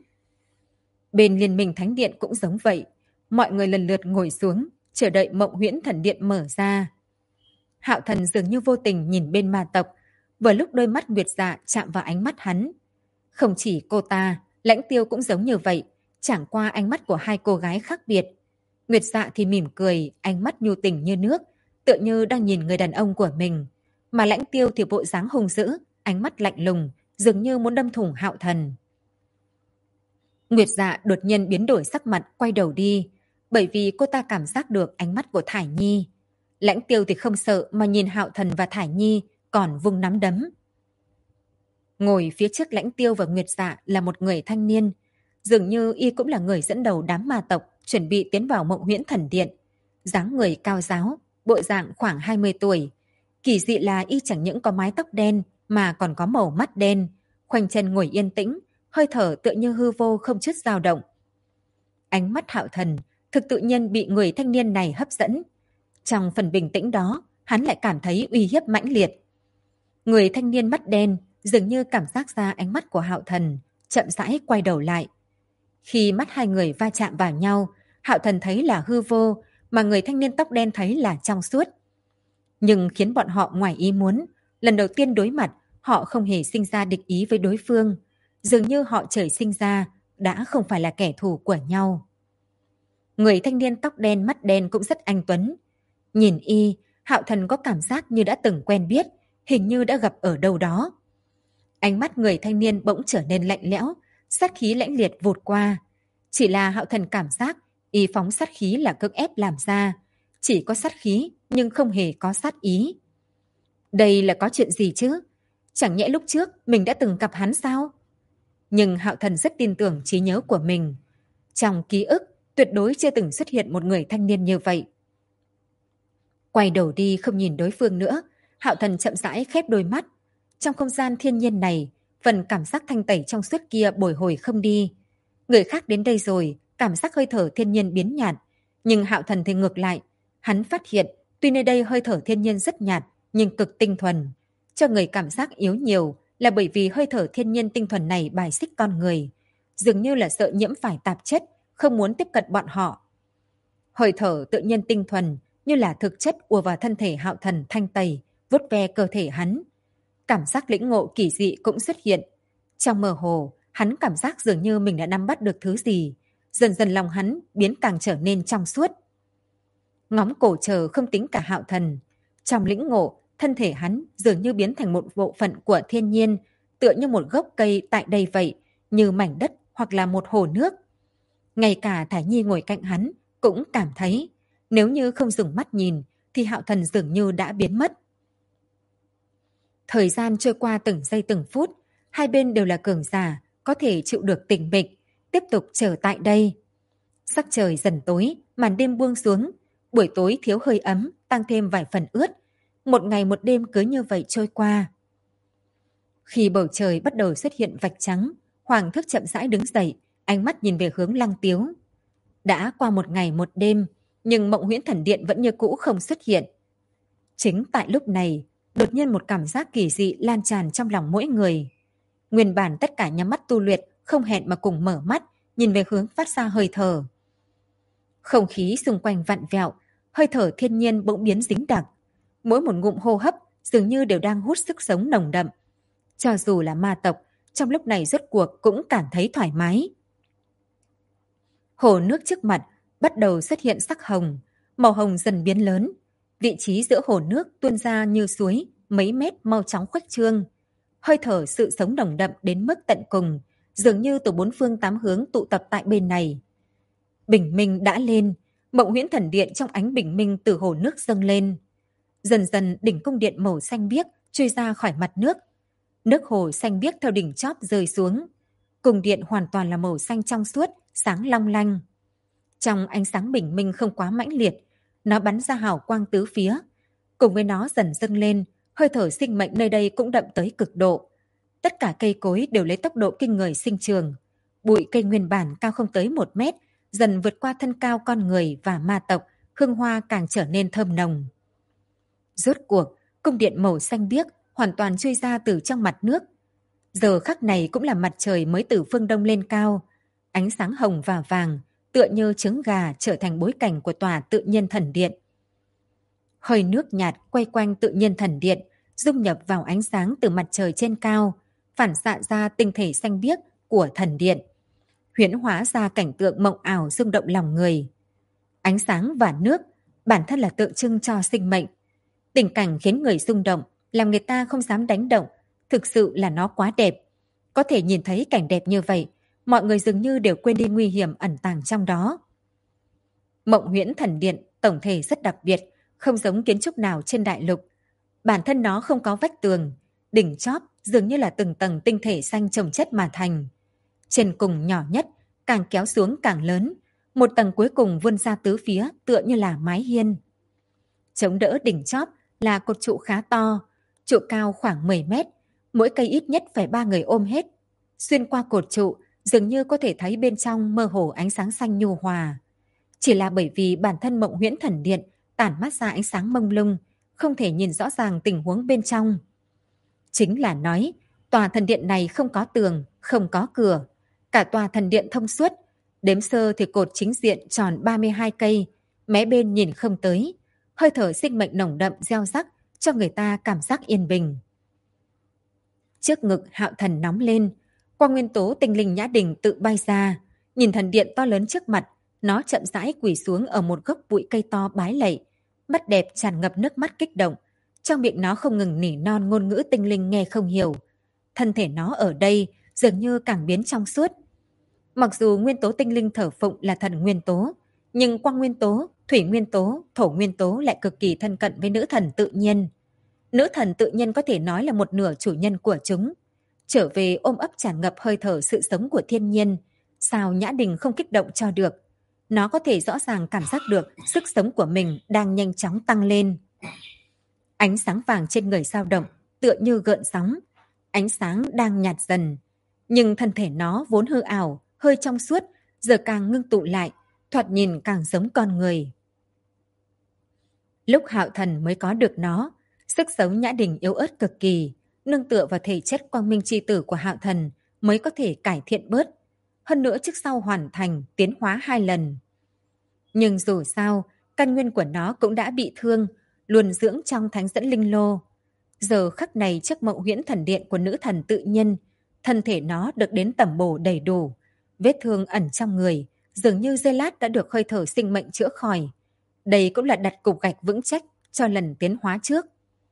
Bên Liên minh Thánh Điện cũng giống vậy. Mọi người lần lượt ngồi xuống, chờ đợi Mộng Huyễn Thần Điện mở ra. Hạo Thần dường như vô tình nhìn bên ma tộc, vừa lúc đôi mắt Nguyệt Dạ chạm vào ánh mắt hắn. Không chỉ cô ta, Lãnh Tiêu cũng giống như vậy, chẳng qua ánh mắt của 2 cô gái khác biệt. Nguyệt Dạ thì mỉm cười, ánh mắt nhu tình như nước, tựa như đang nhìn người đàn ông của mình. Mà Lãnh Tiêu thì bộ dáng hung dữ, ánh mắt lạnh lùng, dường như muốn đâm thủng Hạo Thần. Nguyệt Dạ đột nhiên biến đổi sắc mặt, quay đầu đi, bởi vì cô ta cảm giác được ánh mắt của Thải Nhi. Lãnh Tiêu thì không sợ mà nhìn Hạo Thần và Thải Nhi, còn vung nắm đấm. Ngồi phía trước Lãnh Tiêu và Nguyệt Dạ là một người thanh niên, dường như y cũng là người dẫn đầu đám ma tộc chuẩn bị tiến vào Mộng Huyễn Thần Điện. Dáng người cao ráo, bộ dạng khoảng 20 tuổi. Kỳ dị là y chẳng những có mái tóc đen mà còn có màu mắt đen, khoanh chân ngồi yên tĩnh, hơi thở tựa như hư vô không chút dao động. Ánh mắt Hạo Thần thực tự nhiên bị người thanh niên này hấp dẫn. Trong phần bình tĩnh đó, hắn lại cảm thấy uy hiếp mãnh liệt. Người thanh niên mắt đen dường như cảm giác ra ánh mắt của Hạo Thần, chậm rãi quay đầu lại. Khi mắt 2 người va chạm vào nhau, Hạo Thần thấy là hư vô, mà người thanh niên tóc đen thấy là trong suốt. Nhưng khiến bọn họ ngoài ý muốn, lần đầu tiên đối mặt, họ không hề sinh ra địch ý với đối phương. Dường như họ trời sinh ra, đã không phải là kẻ thù của nhau. Người thanh niên tóc đen mắt đen cũng rất anh tuấn. Nhìn y, Hạo Thần có cảm giác như đã từng quen biết, hình như đã gặp ở đâu đó. Ánh mắt người thanh niên bỗng trở nên lạnh lẽo, sát khí lãnh liệt vụt qua. Chỉ là Hạo Thần cảm giác y phóng sát khí là cưỡng ép làm ra, chỉ có sát khí nhưng không hề có sát ý. Đây là có chuyện gì chứ? Chẳng nhẽ lúc trước mình đã từng gặp hắn sao? Nhưng Hạo Thần rất tin tưởng trí nhớ của mình. Trong ký ức, tuyệt đối chưa từng xuất hiện một người thanh niên như vậy. Quay đầu đi không nhìn đối phương nữa, Hạo Thần chậm rãi khép đôi mắt. Trong không gian thiên nhiên này, phần cảm giác thanh tẩy trong suốt kia bồi hồi không đi. Người khác đến đây rồi, cảm giác hơi thở thiên nhiên biến nhạt. Nhưng Hạo Thần thì ngược lại. Hắn phát hiện, tuy nơi đây hơi thở thiên nhiên rất nhạt, nhưng cực tinh thuần. Cho người cảm giác yếu nhiều là bởi vì hơi thở thiên nhiên tinh thuần này bài xích con người. Dường như là sợ nhiễm phải tạp chất, không muốn tiếp cận bọn họ. Hơi thở tự nhiên tinh thuần như là thực chất ùa vào thân thể Hạo Thần thanh tẩy, vuốt ve cơ thể hắn. Cảm giác lĩnh ngộ kỳ dị cũng xuất hiện. Trong mơ hồ, hắn cảm giác dường như mình đã nắm bắt được thứ gì. Dần dần lòng hắn biến càng trở nên trong suốt. Ngóng cổ chờ không tính cả Hạo Thần. Trong lĩnh ngộ, thân thể hắn dường như biến thành một bộ phận của thiên nhiên, tựa như một gốc cây tại đây vậy, như mảnh đất hoặc là một hồ nước. Ngay cả Thải Nhi ngồi cạnh hắn cũng cảm thấy, nếu như không dùng mắt nhìn, thì Hạo Thần dường như đã biến mất. Thời gian trôi qua từng giây từng phút, hai bên đều là cường giả, có thể chịu được tình mịch, tiếp tục chờ tại đây. Sắc trời dần tối, màn đêm buông xuống, buổi tối thiếu hơi ấm, tăng thêm vài phần ướt. Một ngày một đêm cứ như vậy trôi qua. Khi bầu trời bắt đầu xuất hiện vạch trắng, Hoàng Thức chậm rãi đứng dậy, ánh mắt nhìn về hướng Lăng Tiếu. Đã qua một ngày một đêm, nhưng Mộng Huyễn Thần Điện vẫn như cũ không xuất hiện. Chính tại lúc này, đột nhiên một cảm giác kỳ dị lan tràn trong lòng mỗi người. Nguyên bản tất cả nhắm mắt tu luyện, không hẹn mà cùng mở mắt, nhìn về hướng phát ra hơi thở. Không khí xung quanh vặn vẹo, hơi thở thiên nhiên bỗng biến dính đặc. Mỗi một ngụm hô hấp dường như đều đang hút sức sống nồng đậm. Cho dù là ma tộc, trong lúc này rốt cuộc cũng cảm thấy thoải mái. Hồ nước trước mặt bắt đầu xuất hiện sắc hồng, màu hồng dần biến lớn. Vị trí giữa hồ nước tuôn ra như suối, mấy mét mau chóng khuếch trương. Hơi thở sự sống nồng đậm đến mức tận cùng, dường như từ bốn phương tám hướng tụ tập tại bên này. Bình minh đã lên, Mộng Huyễn Thần Điện trong ánh bình minh từ hồ nước dâng lên. Dần dần đỉnh cung điện màu xanh biếc chui ra khỏi mặt nước. Nước hồ xanh biếc theo đỉnh chóp rơi xuống. Cung điện hoàn toàn là màu xanh trong suốt, sáng long lanh. Trong ánh sáng bình minh không quá mãnh liệt, nó bắn ra hào quang tứ phía. Cùng với nó dần dâng lên, hơi thở sinh mệnh nơi đây cũng đậm tới cực độ. Tất cả cây cối đều lấy tốc độ kinh người sinh trường. Bụi cây nguyên bản cao không tới 1 mét, dần vượt qua thân cao con người và ma tộc, hương hoa càng trở nên thơm nồng. Rốt cuộc, cung điện màu xanh biếc hoàn toàn chui ra từ trong mặt nước. Giờ khắc này cũng là mặt trời mới từ phương đông lên cao. Ánh sáng hồng và vàng, tựa như trứng gà trở thành bối cảnh của tòa tự nhiên thần điện. Hơi nước nhạt quay quanh tự nhiên thần điện, dung nhập vào ánh sáng từ mặt trời trên cao, phản xạ ra tinh thể xanh biếc của thần điện. Huyễn hóa ra cảnh tượng mộng ảo rung động lòng người. Ánh sáng và nước, bản thân là tượng trưng cho sinh mệnh. Tình cảnh khiến người rung động, làm người ta không dám đánh động, thực sự là nó quá đẹp. Có thể nhìn thấy cảnh đẹp như vậy, mọi người dường như đều quên đi nguy hiểm ẩn tàng trong đó. Mộng Huyễn Thần Điện tổng thể rất đặc biệt, không giống kiến trúc nào trên đại lục. Bản thân nó không có vách tường, đỉnh chóp dường như là từng tầng tinh thể xanh chồng chất mà thành. Trên cùng nhỏ nhất, càng kéo xuống càng lớn, một tầng cuối cùng vươn ra tứ phía tựa như là mái hiên. Chống đỡ đỉnh chóp là cột trụ khá to, trụ cao khoảng 10 mét, mỗi cây ít nhất phải 3 người ôm hết. Xuyên qua cột trụ, dường như có thể thấy bên trong mơ hồ ánh sáng xanh nhu hòa. Chỉ là bởi vì bản thân Mộng Huyễn Thần Điện tản mát ra ánh sáng mông lung, không thể nhìn rõ ràng tình huống bên trong. Chính là nói, tòa thần điện này không có tường, không có cửa. Cả tòa thần điện thông suốt, đếm sơ thì cột chính diện tròn 32 cây, mé bên nhìn không tới. Hơi thở sinh mệnh nồng đậm gieo rắc cho người ta cảm giác yên bình. Trước ngực Hạo Thần nóng lên, quang nguyên tố tinh linh nhã đình tự bay ra. Nhìn thần điện to lớn trước mặt, nó chậm rãi quỳ xuống ở một gốc bụi cây to bái lạy. Mắt đẹp tràn ngập nước mắt kích động. Trong miệng nó không ngừng nỉ non ngôn ngữ tinh linh nghe không hiểu. Thân thể nó ở đây dường như càng biến trong suốt. Mặc dù nguyên tố tinh linh thờ phụng là thần nguyên tố, nhưng quang nguyên tố, thủy nguyên tố, thổ nguyên tố lại cực kỳ thân cận với nữ thần tự nhiên. Nữ thần tự nhiên có thể nói là một nửa chủ nhân của chúng. Trở về ôm ấp tràn ngập hơi thở sự sống của thiên nhiên, sao Nhã Đình không kích động cho được. Nó có thể rõ ràng cảm giác được sức sống của mình đang nhanh chóng tăng lên. Ánh sáng vàng trên người dao động, tựa như gợn sóng. Ánh sáng đang nhạt dần, nhưng thân thể nó vốn hư ảo, hơi trong suốt, giờ càng ngưng tụ lại, thoạt nhìn càng giống con người. Lúc Hạo Thần mới có được nó, sức sống Nhã Đình yếu ớt cực kỳ, nương tựa vào thể chất quang minh chi tử của Hạo Thần mới có thể cải thiện bớt. Hơn nữa trước sau hoàn thành tiến hóa 2 lần. Nhưng dù sao, căn nguyên của nó cũng đã bị thương, luôn dưỡng trong thánh dẫn linh lô. Giờ khắc này trước Mộng Huyễn Thần Điện của nữ thần tự nhiên, thân thể nó được đến tẩm bổ đầy đủ. Vết thương ẩn trong người, dường như giây lát đã được hơi thở sinh mệnh chữa khỏi. Đây cũng là đặt cục gạch vững chắc cho lần tiến hóa trước.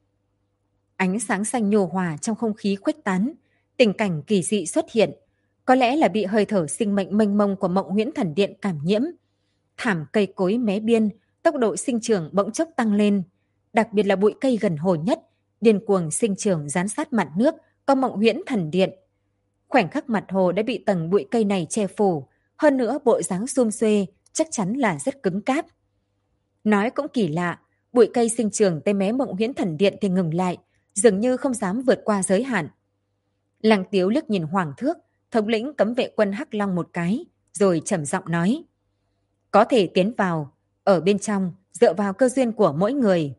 Ánh sáng xanh nhô hòa trong không khí khuếch tán, tình cảnh kỳ dị xuất hiện. Có lẽ là bị hơi thở sinh mệnh mênh mông của Mộng Huyễn Thần Điện cảm nhiễm. Thảm cây cối mé biên, tốc độ sinh trưởng bỗng chốc tăng lên. Đặc biệt là bụi cây gần hồ nhất, điên cuồng sinh trưởng dán sát mặt nước, có Mộng Huyễn Thần Điện. Khoảnh khắc mặt hồ đã bị tầng bụi cây này che phủ, hơn nữa bộ dáng xum xuê, chắc chắn là rất cứng cáp. Nói cũng kỳ lạ, bụi cây sinh trưởng tới mé Mộng Huyễn Thần Điện thì ngừng lại, dường như không dám vượt qua giới hạn. Lăng Tiếu liếc nhìn Hoàng Thước, thống lĩnh cấm vệ quân Hắc Long một cái, rồi trầm giọng nói: có thể tiến vào, ở bên trong, dựa vào cơ duyên của mỗi người.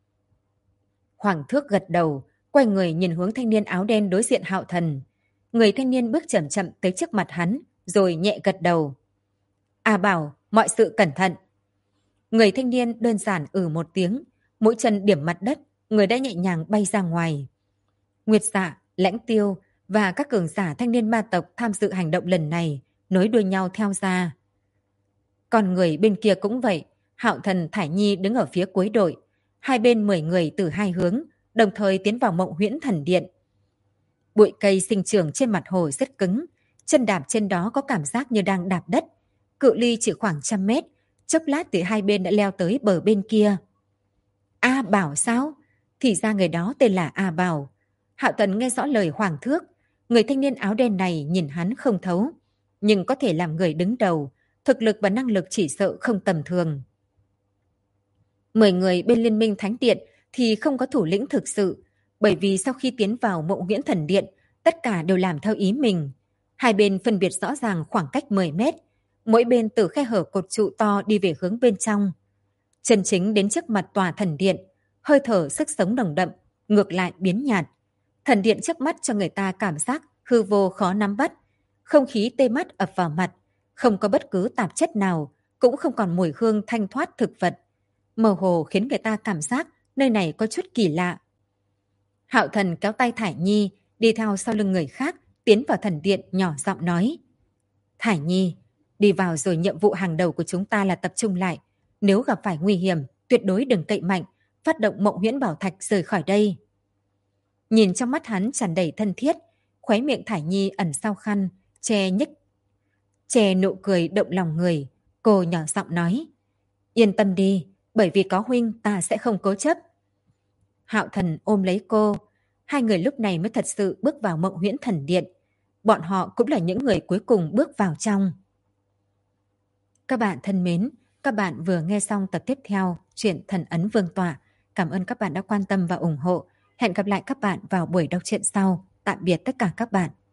Hoàng Thước gật đầu, quay người nhìn hướng thanh niên áo đen đối diện Hạo Thần. Người thanh niên bước chậm chậm tới trước mặt hắn, rồi nhẹ gật đầu. À Bảo, mọi sự cẩn thận. Người thanh niên đơn giản một tiếng, mũi chân điểm mặt đất, người đã nhẹ nhàng bay ra ngoài. Nguyệt Dạ, Lãnh Tiêu và các cường giả thanh niên ma tộc tham dự hành động lần này, nối đuôi nhau theo ra. Còn người bên kia cũng vậy, Hạo Thần, Thải Nhi đứng ở phía cuối đội, hai bên 10 người từ hai hướng, đồng thời tiến vào Mộng Huyễn Thần Điện. Bụi cây sinh trưởng trên mặt hồ rất cứng, chân đạp trên đó có cảm giác như đang đạp đất. Cự ly chỉ khoảng 100 mét, chốc lát thì hai bên đã leo tới bờ bên kia. A Bảo sao? Thì ra người đó tên là A Bảo. Hạo Thần nghe rõ lời Hoàng Thước, người thanh niên áo đen này nhìn hắn không thấu, nhưng có thể làm người đứng đầu, thực lực và năng lực chỉ sợ không tầm thường. 10 người bên Liên minh Thánh Điện thì không có thủ lĩnh thực sự, bởi vì sau khi tiến vào Mộng Huyễn Thần Điện, tất cả đều làm theo ý mình. Hai bên phân biệt rõ ràng khoảng cách 10 mét, mỗi bên từ khe hở cột trụ to đi về hướng bên trong. Chân chính đến trước mặt tòa thần điện, hơi thở sức sống nồng đậm, ngược lại biến nhạt. Thần điện trước mắt cho người ta cảm giác hư vô khó nắm bắt, không khí tê mắt ập vào mặt, không có bất cứ tạp chất nào, cũng không còn mùi hương thanh thoát thực vật. Mơ hồ khiến người ta cảm giác nơi này có chút kỳ lạ. Hạo Thần kéo tay Thải Nhi, đi theo sau lưng người khác, tiến vào thần điện nhỏ giọng nói. Thải Nhi, đi vào rồi nhiệm vụ hàng đầu của chúng ta là tập trung lại. Nếu gặp phải nguy hiểm, tuyệt đối đừng cậy mạnh, phát động Mộng Huyễn Bảo Thạch rời khỏi đây. Nhìn trong mắt hắn tràn đầy thân thiết, khóe miệng Thải Nhi ẩn sau khăn, che nụ cười động lòng người. Cô nhỏ giọng nói, yên tâm đi, bởi vì có huynh ta sẽ không cố chấp. Hạo Thần ôm lấy cô, hai người lúc này mới thật sự bước vào Mộng Huyễn Thần Điện. Bọn họ cũng là những người cuối cùng bước vào trong. Các bạn thân mến, các bạn vừa nghe xong tập tiếp theo truyện Thần Ấn Vương Tọa. Cảm ơn các bạn đã quan tâm và ủng hộ. Hẹn gặp lại các bạn vào buổi đọc truyện sau. Tạm biệt tất cả các bạn.